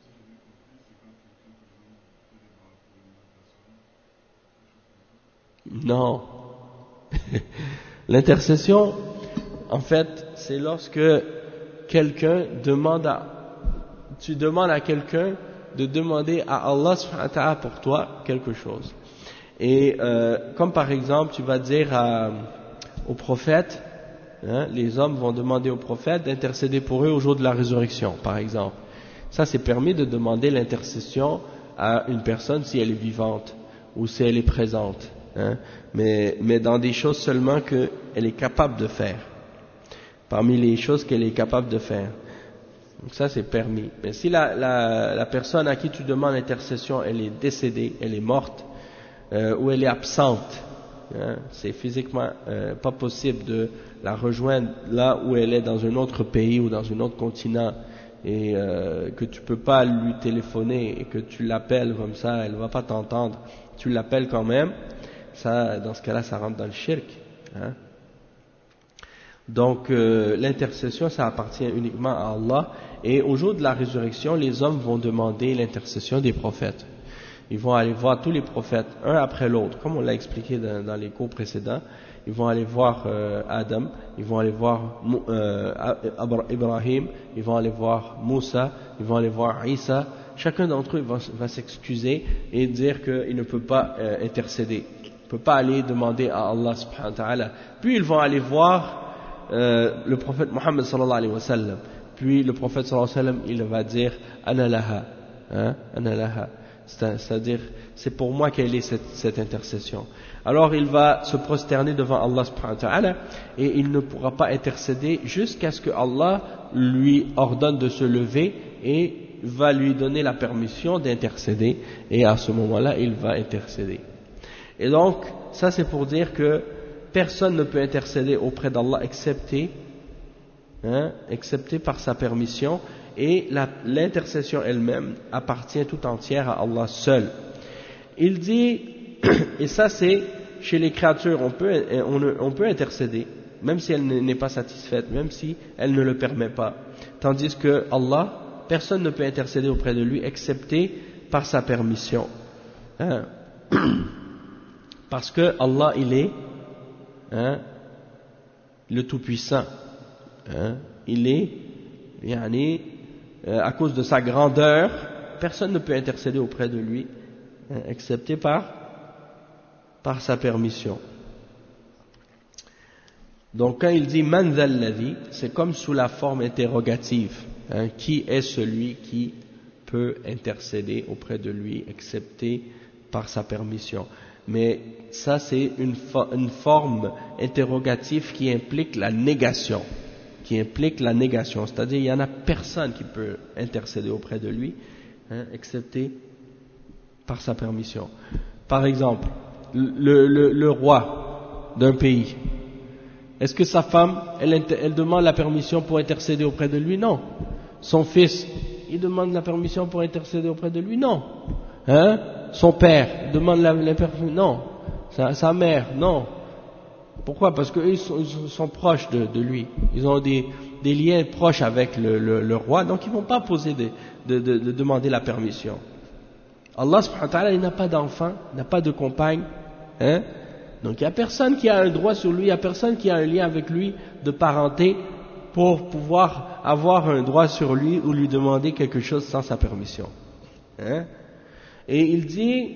Non. L'intercession, en fait, c'est lorsque quelqu'un demande à, tu demandes à quelqu'un de demander à Allah subhanahu wa ta'ala pour toi quelque chose. Et euh, comme par exemple, tu vas dire à, au prophète, hein, les hommes vont demander au prophète d'intercéder pour eux au jour de la résurrection, par exemple. Ça, c'est permis de demander l'intercession à une personne si elle est vivante ou si elle est présente, hein, mais, mais dans des choses seulement qu'elle est capable de faire, parmi les choses qu'elle est capable de faire. Donc ça, c'est permis. Mais si la, la, la personne à qui tu demandes l'intercession, elle est décédée, elle est morte, Euh, où elle est absente, hein, c'est physiquement euh, pas possible de la rejoindre là où elle est dans un autre pays ou dans un autre continent, et euh, que tu peux pas lui téléphoner et que tu l'appelles comme ça, elle va pas t'entendre, tu l'appelles quand même, ça, dans ce cas-là, ça rentre dans le shirk. Hein. Donc euh, l'intercession, ça appartient uniquement à Allah, et au jour de la résurrection, les hommes vont demander l'intercession des prophètes. Ils vont aller voir tous les prophètes, un après l'autre, comme on l'a expliqué dans, dans les cours précédents. Ils vont aller voir euh, Adam, ils vont aller voir euh, Ibrahim, ils vont aller voir Moussa, ils vont aller voir Isa. Chacun d'entre eux va, va s'excuser et dire qu'il ne peut pas euh, intercéder, il ne peut pas aller demander à Allah subhanahu wa ta'ala. Puis ils vont aller voir euh, le prophète Mohammed sallallahu alayhi wa sallam. Puis le prophète sallallahu alayhi wa sallam, il va dire Ana laha, hein, Ana laha. C'est-à-dire, c'est pour moi quelle est cette, cette intercession. Alors il va se prosterner devant Allah subhanahu wa ta'ala et il ne pourra pas intercéder jusqu'à ce que Allah lui ordonne de se lever et va lui donner la permission d'intercéder, et à ce moment-là il va intercéder. Et donc ça c'est pour dire que personne ne peut intercéder auprès d'Allah excepté, hein, excepté par sa permission, et l'intercession elle-même appartient tout entière à Allah seul. Il dit, et ça c'est chez les créatures, on peut, on, on peut intercéder, même si elle n'est pas satisfaite, même si elle ne le permet pas. Tandis que Allah, personne ne peut intercéder auprès de lui excepté par sa permission. Hein? Parce que Allah, il est, hein, le Tout-Puissant. Hein? Il est, yani, euh, à cause de sa grandeur, personne ne peut intercéder auprès de lui, hein, excepté par, par sa permission. Donc quand il dit man dhal ladhi, c'est comme sous la forme interrogative, hein, qui est celui qui peut intercéder auprès de lui excepté par sa permission. Mais ça c'est une, fo une forme interrogative qui implique la négation, qui implique la négation, c'est-à-dire il n'y en a personne qui peut intercéder auprès de lui, hein, excepté par sa permission. Par exemple, le, le, le roi d'un pays, est-ce que sa femme, elle, elle demande la permission pour intercéder auprès de lui? Non. Son fils, il demande la permission pour intercéder auprès de lui? Non. Hein? Son père demande la, la permission? Non. Sa, sa mère? Non. Pourquoi? Parce qu'eux, ils sont, ils sont proches de, de lui. Ils ont des, des liens proches avec le, le, le roi, donc ils ne vont pas poser de, de, de, de demander la permission. Allah subhanahu wa ta'ala, il n'a pas d'enfant, il n'a pas de compagne, hein? Donc il n'y a personne qui a un droit sur lui, il n'y a personne qui a un lien avec lui de parenté pour pouvoir avoir un droit sur lui ou lui demander quelque chose sans sa permission. Hein? Et il dit,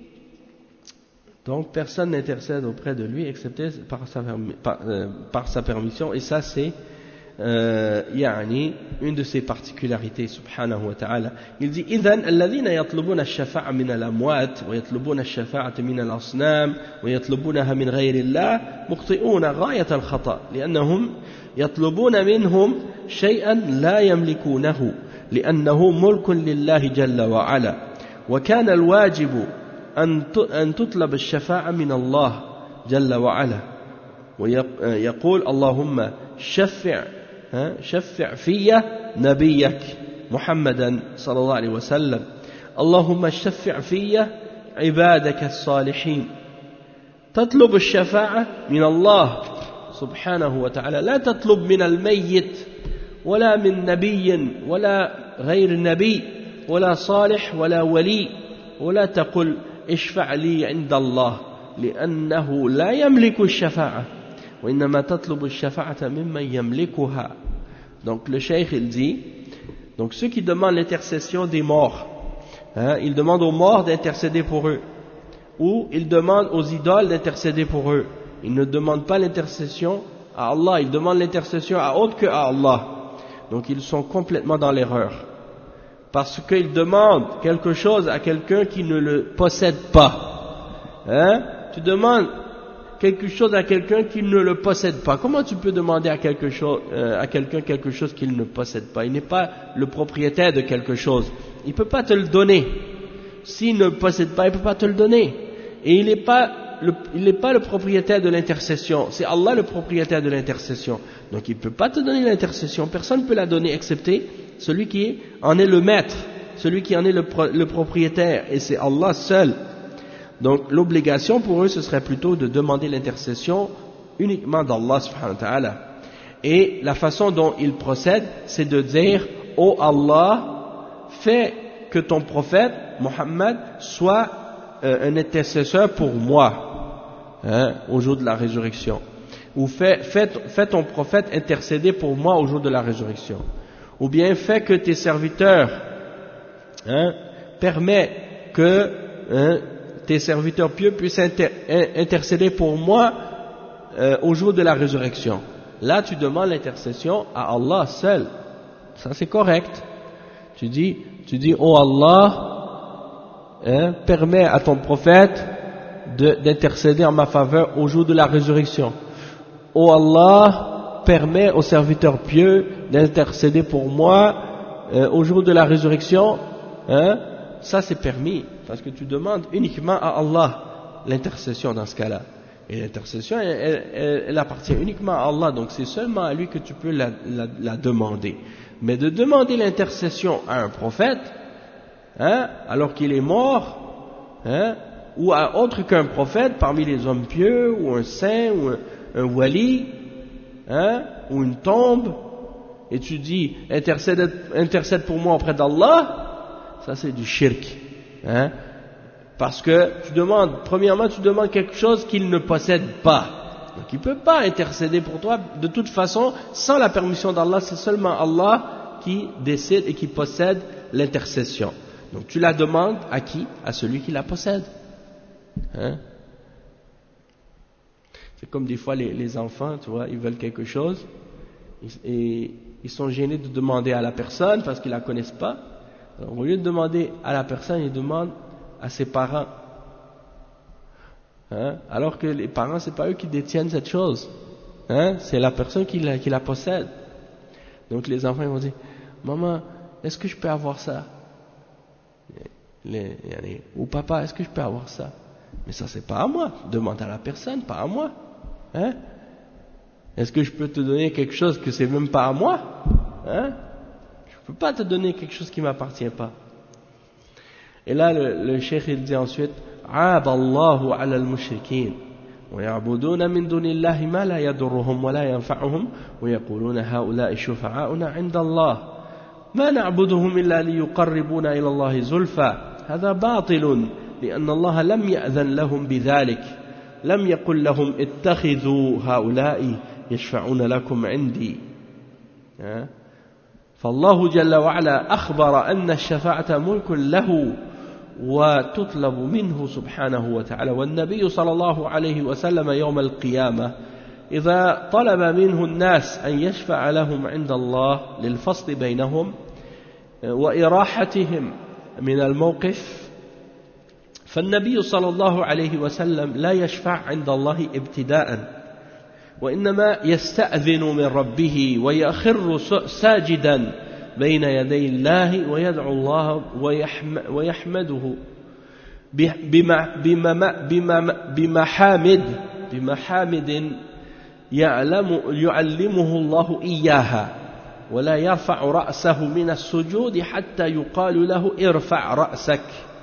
donc personne n'intercède auprès de lui excepté par sa, par, euh, par sa permission, et ça c'est euh, yani, une de ses particularités, subhanahu wa ta'ala. Il dit, إذن الذين يطلبون الشفاعة من الأموات ويطلبون الشفاعة من الأصنام ويطلبونها من غير الله مخطئون غاية الخطأ لأنهم يطلبون منهم شيئا لا يملكونه لأنه ملك لله جل وعلا وكان الواجب أن تطلب الشفاعة من الله جل وعلا ويقول اللهم شفع شفع في نبيك محمدا صلى الله عليه وسلم اللهم شفع في عبادك الصالحين تطلب الشفاعة من الله سبحانه وتعالى لا تطلب من الميت ولا من نبي ولا غير نبي ولا صالح ولا ولي ولا تقل اشفع لي عند الله لأنه لا يملك الشفاعة وإنما تطلب الشفاعة ممن يملكها. Donc le cheikh il dit, donc ceux qui demandent l'intercession des morts, hein, ils demandent aux morts d'intercéder pour eux, ou ils demandent aux idoles d'intercéder pour eux. Ils ne demandent pas l'intercession à Allah, ils demandent l'intercession à autre que à Allah. Donc ils sont complètement dans l'erreur, parce qu'ils demandent quelque chose à quelqu'un qui ne le possède pas. Hein? Tu demandes quelque chose à quelqu'un qui ne le possède pas. Comment tu peux demander à quelque chose, euh, à quelqu'un quelque chose qu'il ne possède pas? Il n'est pas le propriétaire de quelque chose. Il ne peut pas te le donner. S'il ne le possède pas, il ne peut pas te le donner. Et il n'est pas le, il n'est pas le propriétaire de l'intercession. C'est Allah le propriétaire de l'intercession. Donc il ne peut pas te donner l'intercession. Personne ne peut la donner excepté celui qui en est le maître, celui qui en est le, le propriétaire. Et c'est Allah seul. Donc l'obligation pour eux ce serait plutôt de demander l'intercession uniquement d'Allah subhanahu wa ta'ala. Et la façon dont ils procèdent, c'est de dire ô oh Allah, fais que ton prophète Mohammed soit euh, un intercesseur pour moi, hein, au jour de la résurrection, ou fais, fais, fais ton prophète intercéder pour moi au jour de la résurrection, ou bien fais que tes serviteurs, hein, permets que, hein, tes serviteurs pieux puissent inter intercéder pour moi euh, au jour de la résurrection. Là, tu demandes l'intercession à Allah seul. Ça, c'est correct. Tu dis, tu dis, oh Allah, hein, permets à ton prophète d'intercéder en ma faveur au jour de la résurrection. Oh Allah, permets aux serviteurs pieux d'intercéder pour moi euh, au jour de la résurrection. Hein, ça, c'est permis. Parce que tu demandes uniquement à Allah l'intercession dans ce cas-là. Et l'intercession, elle, elle, elle appartient uniquement à Allah, donc c'est seulement à lui que tu peux la, la, la demander. Mais de demander l'intercession à un prophète, hein, alors qu'il est mort, hein, ou à autre qu'un prophète parmi les hommes pieux, ou un saint, ou un, un wali, hein, ou une tombe, et tu dis intercède, intercède pour moi auprès d'Allah, ça c'est du shirk, hein, parce que tu demandes, premièrement tu demandes quelque chose qu'il ne possède pas, donc il ne peut pas intercéder pour toi de toute façon sans la permission d'Allah, c'est seulement Allah qui décide et qui possède l'intercession. Donc tu la demandes à qui? À celui qui la possède, hein? C'est comme des fois les, les enfants, tu vois, ils veulent quelque chose et ils sont gênés de demander à la personne parce qu'ils la connaissent pas. Alors, au lieu de demander à la personne, ils demandent à ses parents, hein? Alors que les parents, c'est pas eux qui détiennent cette chose, hein? C'est la personne qui la, qui la possède. Donc les enfants ils vont dire, maman, est-ce que je peux avoir ça? Les, les, ou papa, est-ce que je peux avoir ça? Mais ça c'est pas à moi, demande à la personne, pas à moi, hein? Est-ce que je peux te donner quelque chose que c'est même pas à moi, hein? Je peux pas te donner quelque chose qui m'appartient pas. Et là le, le cheikh il dit ensuite, A'aballahu ala al-mushrikin wa ya'buduna min dunillahi ma la yadurruhum wa la yanfa'uhum wa yaquluna ha'ula'i shufa'a'una 'inda Allah ma na'buduhum illa liyuqarribuna ila Allah zulfa hadha batilun لأن الله لم يأذن لهم بذلك لم يقل لهم اتخذوا هؤلاء يشفعون لكم عندي فالله جل وعلا أخبر أن الشفاعة ملك له وتطلب منه سبحانه وتعالى والنبي صلى الله عليه وسلم يوم القيامة إذا طلب منه الناس أن يشفع لهم عند الله للفصل بينهم وإراحتهم من الموقف فالنبي صلى الله عليه وسلم لا يشفع عند الله ابتداء وإنما يستأذن من ربه ويخر ساجدا بين يدي الله ويدعو الله ويحمده بمحامد بمحامد يعلم يعلمه الله إياها ولا يرفع رأسه من السجود حتى يقال له ارفع رأسك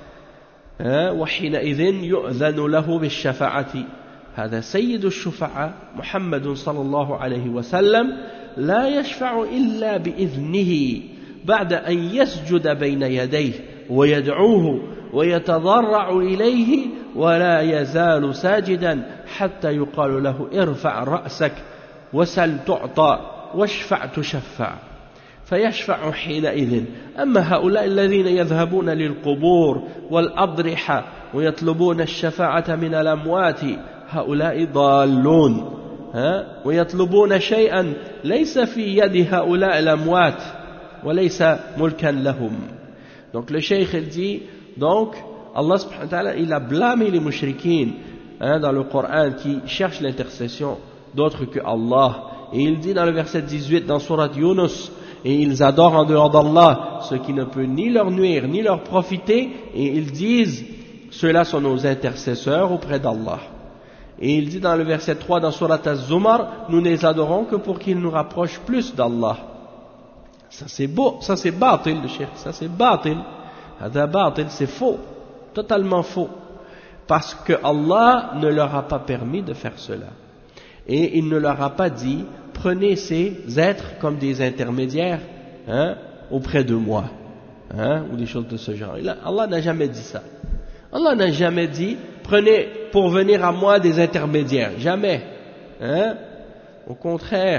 وحينئذ يؤذن له بالشفاعة هذا سيد الشفعاء محمد صلى الله عليه وسلم لا يشفع إلا بإذنه بعد أن يسجد بين يديه ويدعوه ويتضرع إليه ولا يزال ساجدا حتى يقال له ارفع رأسك وسل تعطى واشفع تشفع فيشفع حينئذ أما هؤلاء الذين يذهبون للقبور والأضرحة ويطلبون الشفاعة من الأموات هؤلاء ضالون ويطلبون شيئا ليس في يد هؤلاء الأموات وليس ملكا لهم. Donc le cheikh il dit, donc Allah subhanahu wa ta'ala il a blâmé les mushrikines hein, dans le Coran qui cherchent l'intercession d'autres que Allah, et il dit dans le verset dix-huit dans sourate Yunus, et ils adorent en dehors d'Allah ce qui ne peut ni leur nuire ni leur profiter, et ils disent ceux-là sont nos intercesseurs auprès d'Allah. Et il dit dans le verset trois dans sourate Az-Zumar, nous ne les adorons que pour qu'ils nous rapprochent plus d'Allah. Ça c'est beau, ça c'est batil le shirk, ça c'est batil, c'est faux, totalement faux, parce que Allah ne leur a pas permis de faire cela, et il ne leur a pas dit prenez ces êtres comme des intermédiaires hein, auprès de moi, hein, ou des choses de ce genre. Allah n'a jamais dit ça. Allah n'a jamais dit prenez pour venir à moi des intermédiaires, jamais, hein. Au contraire,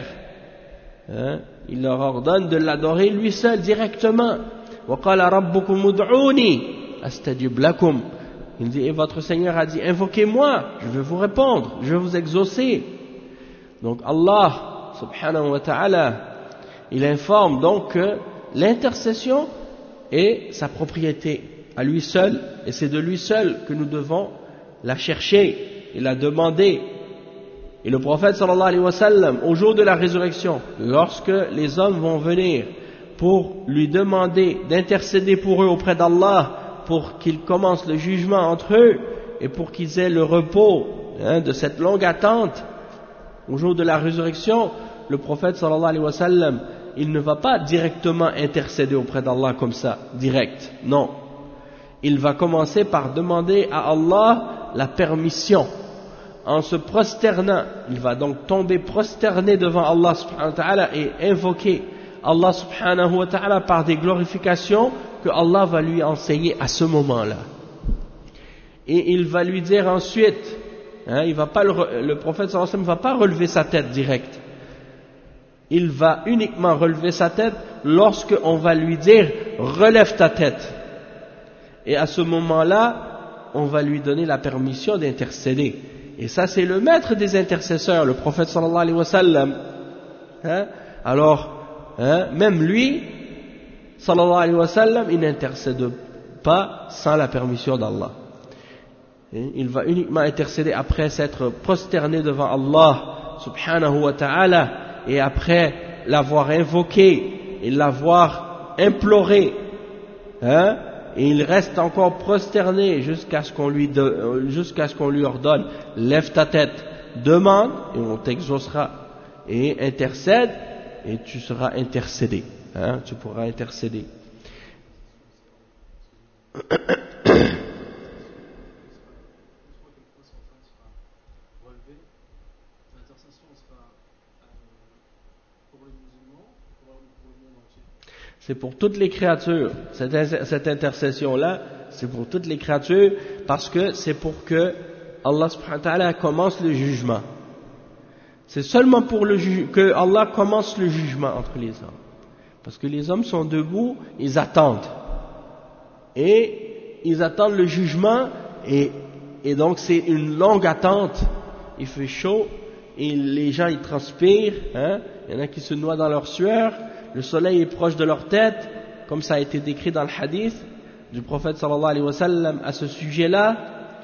hein, il leur ordonne de l'adorer lui seul directement. وَقَالَ رَبُّكُمُ ادْعُونِي أَسْتَجِبْ لَكُمْ. Il dit, et votre Seigneur a dit, invoquez-moi, je vais vous répondre, je vais vous exaucer. Donc Allah, subhanahu wa ta'ala, il informe donc que l'intercession est sa propriété à lui seul, et c'est de lui seul que nous devons la chercher et la demander. Et le prophète sallallahu alayhi wa sallam, au jour de la résurrection, lorsque les hommes vont venir pour lui demander d'intercéder pour eux auprès d'Allah, pour qu'ils commencent le jugement entre eux, et pour qu'ils aient le repos hein, de cette longue attente, au jour de la résurrection, le prophète sallallahu alayhi wa sallam, il ne va pas directement intercéder auprès d'Allah comme ça, direct, non. Il va commencer par demander à Allah la permission. En se prosternant, il va donc tomber prosterné devant Allah subhanahu wa ta'ala et invoquer Allah subhanahu wa ta'ala par des glorifications que Allah va lui enseigner à ce moment-là. Et il va lui dire ensuite, hein, il va pas le, le prophète sallallahu alayhi wa sallam ne va pas relever sa tête direct. Il va uniquement relever sa tête lorsque on va lui dire relève ta tête. Et à ce moment-là, on va lui donner la permission d'intercéder. Et ça, c'est le maître des intercesseurs, le prophète sallallahu alayhi wa sallam. Hein? Alors, hein, même lui, sallallahu alayhi wa sallam, il n'intercède pas sans la permission d'Allah. Il va uniquement intercéder après s'être prosterné devant Allah, subhanahu wa ta'ala, et après l'avoir invoqué et l'avoir imploré. Hein? Et il reste encore prosterné jusqu'à ce qu'on lui, de, jusqu'à ce qu'on lui ordonne, lève ta tête, demande et on t'exaucera, et intercède et tu seras intercédé, hein, tu pourras intercéder. C'est pour toutes les créatures, cette, cette intercession-là, c'est pour toutes les créatures, parce que c'est pour que Allah subhanahu wa ta'ala commence le jugement. C'est seulement pour le ju- que Allah commence le jugement entre les hommes. Parce que les hommes sont debout, ils attendent. Et ils attendent le jugement, et, et donc c'est une longue attente. Il fait chaud, et les gens ils transpirent, hein, il y en a qui se noient dans leur sueur. Le soleil est proche de leur tête, comme ça a été décrit dans le hadith du prophète sallallahu alayhi wa sallam à ce sujet-là.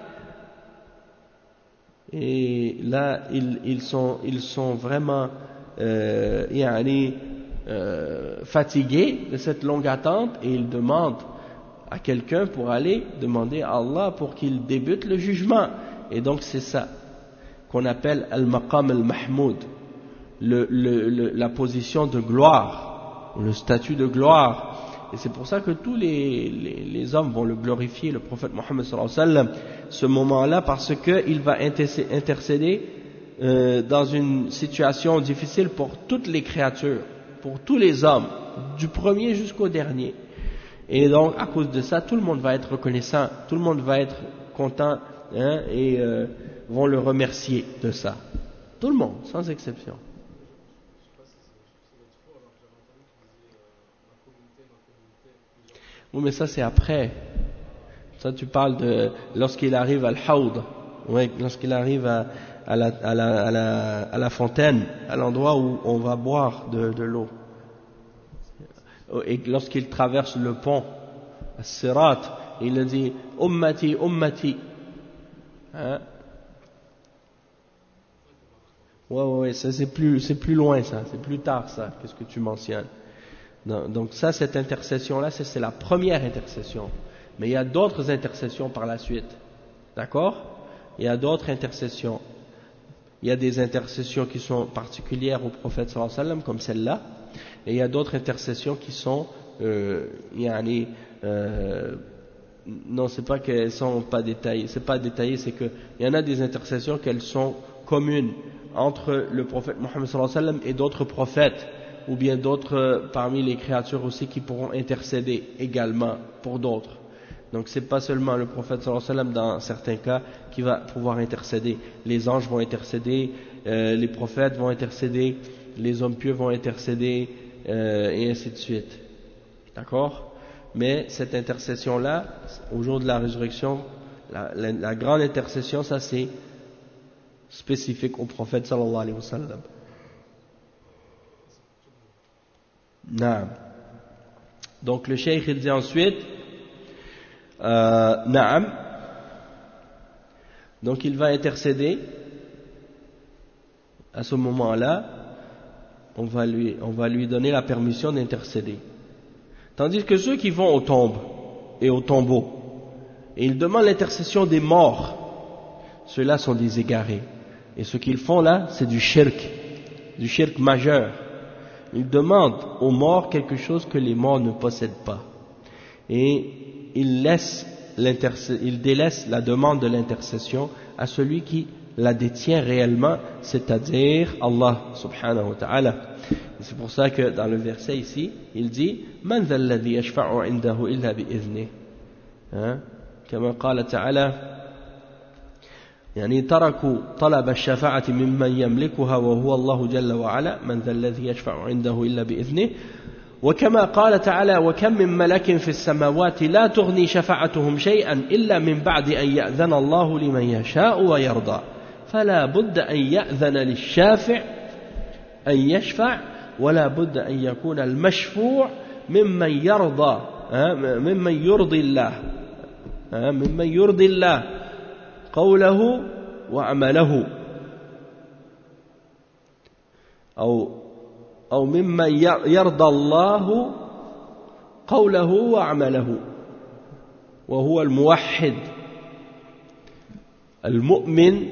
Et là, ils, ils, sont, ils sont vraiment euh, yani, euh, fatigués de cette longue attente et ils demandent à quelqu'un pour aller demander à Allah pour qu'il débute le jugement. Et donc c'est ça qu'on appelle al-maqam al-mahmoud, le, le, le, la position de gloire, le statut de gloire. Et c'est pour ça que tous les, les, les hommes vont le glorifier, le prophète Mohammed sallallahu alayhi wa sallam, ce moment-là, parce qu'il va intercéder euh, dans une situation difficile pour toutes les créatures, pour tous les hommes, du premier jusqu'au dernier. Et donc, à cause de ça, tout le monde va être reconnaissant, tout le monde va être content, hein, et euh, vont le remercier de ça. Tout le monde, sans exception. Oui, mais ça c'est après. Ça tu parles de lorsqu'il arrive à l'Haoud, oui, lorsqu'il arrive à, à, la, à, la, à, la, à la fontaine, à l'endroit où on va boire de, de l'eau. Et lorsqu'il traverse le pont, As-Sirat, il dit Ummati, Ummati. Hein? Ouais, ouais, ouais, ça c'est plus, c'est plus loin ça, c'est plus tard ça, qu'est-ce que tu mentionnes. Non, donc ça, cette intercession-là, c'est, c'est la première intercession. Mais il y a d'autres intercessions par la suite. D'accord? Il y a d'autres intercessions. Il y a des intercessions qui sont particulières au prophète sallallahu alayhi wa sallam, comme celle-là. Et il y a d'autres intercessions qui sont, euh, yani, euh, non, c'est pas qu'elles sont pas détaillées. C'est pas détaillé, c'est que il y en a des intercessions qu'elles sont communes entre le prophète Mohammed sallallahu alayhi wa sallam et d'autres prophètes, ou bien d'autres parmi les créatures aussi qui pourront intercéder également pour d'autres. Donc c'est pas seulement le prophète sallallahu alayhi wa sallam dans certains cas qui va pouvoir intercéder. Les anges vont intercéder, euh, les prophètes vont intercéder, les hommes pieux vont intercéder, euh, et ainsi de suite. D'accord? Mais cette intercession-là, au jour de la résurrection, la, la, la grande intercession, ça c'est spécifique au prophète sallallahu alayhi wa sallam. Naam. Donc le cheikh il dit ensuite euh, Naam. Donc il va intercéder. À ce moment-là, on va lui, on va lui donner la permission d'intercéder. Tandis que ceux qui vont aux tombes et aux tombeaux, et ils demandent l'intercession des morts, ceux-là sont des égarés. Et ce qu'ils font là, c'est du shirk, du shirk majeur. Ils demandent aux morts quelque chose que les morts ne possèdent pas. Et ils laissent ils délaissent la demande de l'intercession à celui qui la détient réellement, c'est-à-dire Allah subhanahu wa ta'ala. C'est pour ça que dans le verset ici, il dit Man dha alladhi yashfa'u 'indahu illa bi'idhnih. Hein? Comme قال تعالى يعني تركوا طلب الشفاعة ممن يملكها وهو الله جل وعلا من ذا الذي يشفع عنده إلا بإذنه وكما قال تعالى وكم من ملك في السماوات لا تغني شفاعتهم شيئا إلا من بعد أن يأذن الله لمن يشاء ويرضى فلا بد أن يأذن للشافع أن يشفع ولا بد أن يكون المشفوع ممن يرضى ممن يرضي الله ممن يرضي الله قوله وعمله أو أو ممن يرضى الله قوله وعمله وهو الموحد المؤمن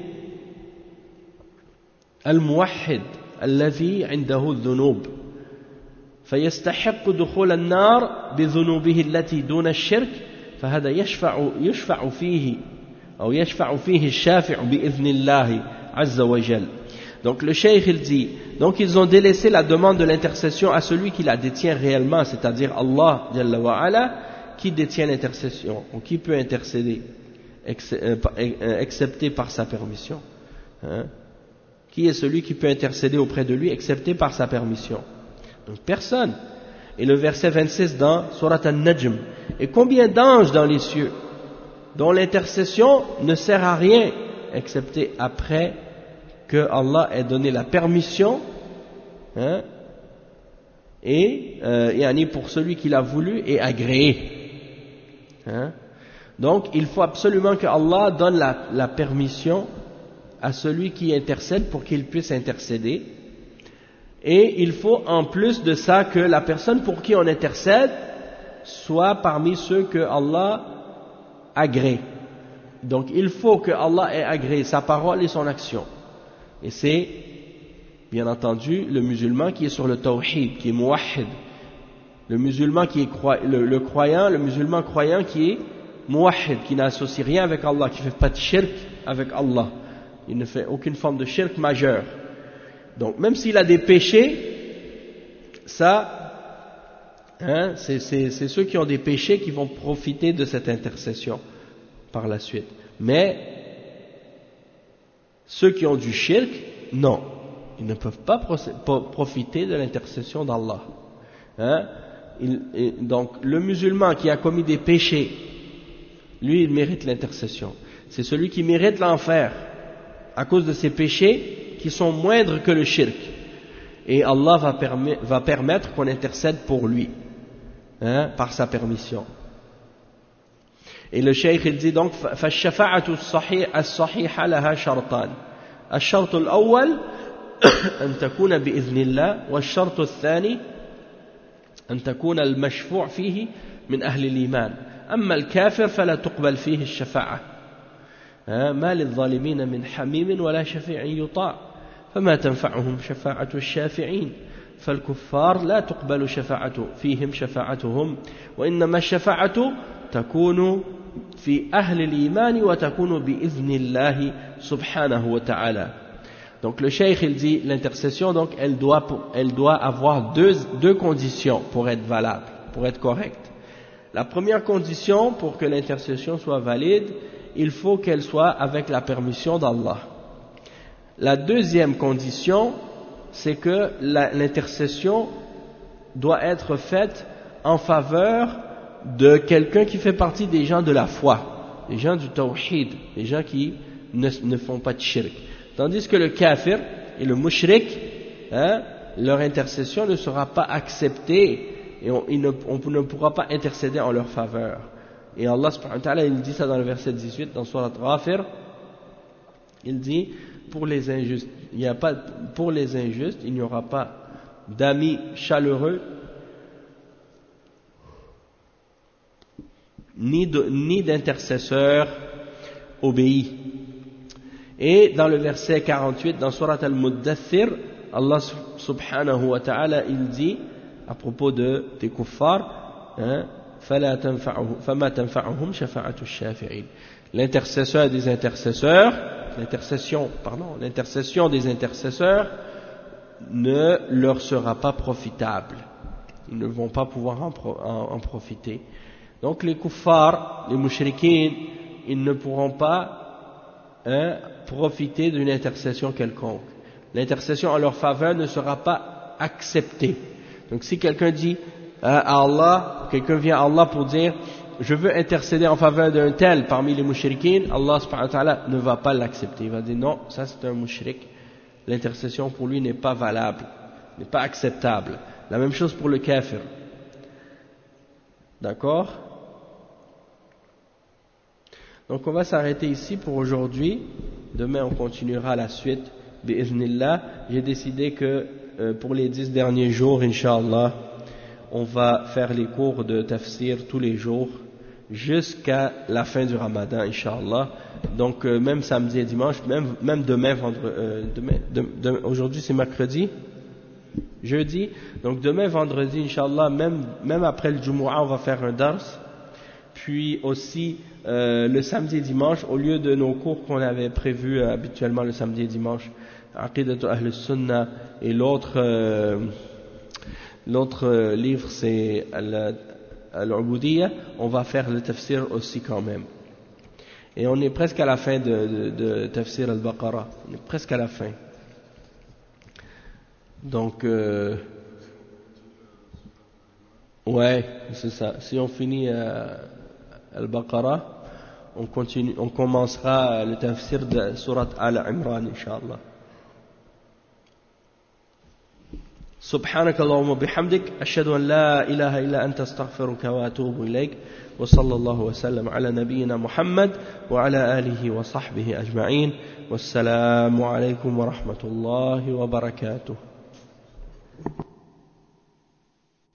الموحد الذي عنده الذنوب فيستحق دخول النار بذنوبه التي دون الشرك فهذا يشفع يشفع فيه أو يشفع فيه الشافع بإذن الله عز وجل. Donc le cheikh il dit, donc ils ont délaissé la demande de l'intercession à celui qui la détient réellement, c'est-à-dire Allah Jalla wa Ala, qui détient l'intercession, ou qui peut intercéder, excepté par sa permission. Hein? Qui est celui qui peut intercéder auprès de lui, excepté par sa permission? Donc personne. Et le verset vingt-six dans Surat An-Najm. Et combien d'anges dans les cieux dont l'intercession ne sert à rien, excepté après que Allah ait donné la permission, hein, et euh, yani pour celui qui l'a voulu et agréé. Hein. Donc il faut absolument que Allah donne la, la permission à celui qui intercède pour qu'il puisse intercéder. Et il faut en plus de ça que la personne pour qui on intercède soit parmi ceux que Allah agrée. Donc il faut que Allah ait agréé sa parole et son action. Et c'est, bien entendu, le musulman qui est sur le tawhid, qui est muwahhid. Le musulman qui est croi, le, le croyant, le musulman croyant qui est muwahhid, qui n'associe rien avec Allah, qui ne fait pas de shirk avec Allah. Il ne fait aucune forme de shirk majeur. Donc même s'il a des péchés, ça, hein, c'est, c'est, c'est ceux qui ont des péchés qui vont profiter de cette intercession par la suite. Mais ceux qui ont du shirk, non, ils ne peuvent pas profiter de l'intercession d'Allah. Hein? Il, et donc le musulman qui a commis des péchés, lui il mérite l'intercession. C'est celui qui mérite l'enfer à cause de ses péchés qui sont moindres que le shirk. Et Allah va, permet, va permettre qu'on intercède pour lui, hein, par sa permission. Et le cheikh il dit donc فالشفاعة الصحيحة لها شرطان الشرط الأول أن تكون بإذن الله والشرط الثاني أن تكون المشفوع فيه من أهل الإيمان أما الكافر فلا تقبل فيه الشفاعة ما للظالمين من حميم ولا شفيع يطاع فما تنفعهم شفاعة الشافعين فالكفار لا تقبل شفاعة فيهم شفاعتهم وإنما الشفاعة تكون في أهل الإيمان وتكون بإذن الله سبحانه وتعالى. Donc le cheikh il dit l'intercession donc elle doit elle doit avoir deux deux conditions pour être valable, pour être correcte. La première condition pour que l'intercession soit valide, il faut qu'elle soit avec la permission d'Allah. La deuxième condition, c'est que la, l'intercession doit être faite en faveur de quelqu'un qui fait partie des gens de la foi, des gens du tawhid, des gens qui ne, ne font pas de shirk. Tandis que le kafir et le mushrik, hein, leur intercession ne sera pas acceptée et on, ne, on ne pourra pas intercéder en leur faveur. Et Allah subhanahu wa ta'ala, il dit ça dans le verset dix-huit, dans Surat Ghafir, il dit, pour les injustes, il n'y a pas, pour les injustes, il n'y aura pas d'amis chaleureux, ni, de, ni d'intercesseurs obéis. Et dans le verset quarante-huit, dans Surat Al-Muddathir, Allah subhanahu wa ta'ala, il dit, à propos de, des kuffars, hein, فَلَا تَنْفَعُهُمْ فَمَا تَنْفَعُهُمْ شَفَاعَةُ الشَّافِعِينَ. L'intercesseur des intercesseurs, l'intercession, pardon, l'intercession des intercesseurs ne leur sera pas profitable. Ils ne vont pas pouvoir en, pro, en, en profiter. Donc les kuffars, les mushrikines, ils ne pourront pas hein, profiter d'une intercession quelconque. L'intercession en leur faveur ne sera pas acceptée. Donc si quelqu'un dit à Allah, quelqu'un vient à Allah pour dire je veux intercéder en faveur d'un tel parmi les mushrikines, Allah subhanahu wa ta'ala ne va pas l'accepter. Il va dire non, ça c'est un mushrik. L'intercession pour lui n'est pas valable, n'est pas acceptable. La même chose pour le kafir. D'accord? Donc on va s'arrêter ici pour aujourd'hui. Demain on continuera la suite. Bi'idhnillah. J'ai décidé que euh, pour les dix derniers jours, Inch'Allah, on va faire les cours de tafsir tous les jours jusqu'à la fin du Ramadan, Inch'Allah. Donc euh, même samedi et dimanche, même, même demain, vendredi, euh, demain, de, de, aujourd'hui c'est mercredi, jeudi, donc demain vendredi, Inch'Allah, même, même après le Jumu'ah, on va faire un dars. Puis aussi euh, le samedi et dimanche, au lieu de nos cours qu'on avait prévus euh, habituellement le samedi et dimanche, Aqidatu Ahl Sunnah, et l'autre euh, l'autre euh, livre c'est Al-Ubudiyya, on va faire le tafsir aussi quand même. Et on est presque à la fin de, de, de tafsir Al-Baqarah, on est presque à la fin. Donc euh, ouais, c'est ça. Si on finit euh, Al-Baqarah, on continue, on commencera le tafsir de Surat Al-Imran, Inch'Allah. سبحانك اللهم وبحمدك أشهد أن لا إله إلا أنت استغفرك وأتوب إليك وصلى الله وسلم على نبينا محمد وعلى آله وصحبه أجمعين والسلام عليكم ورحمة الله وبركاته.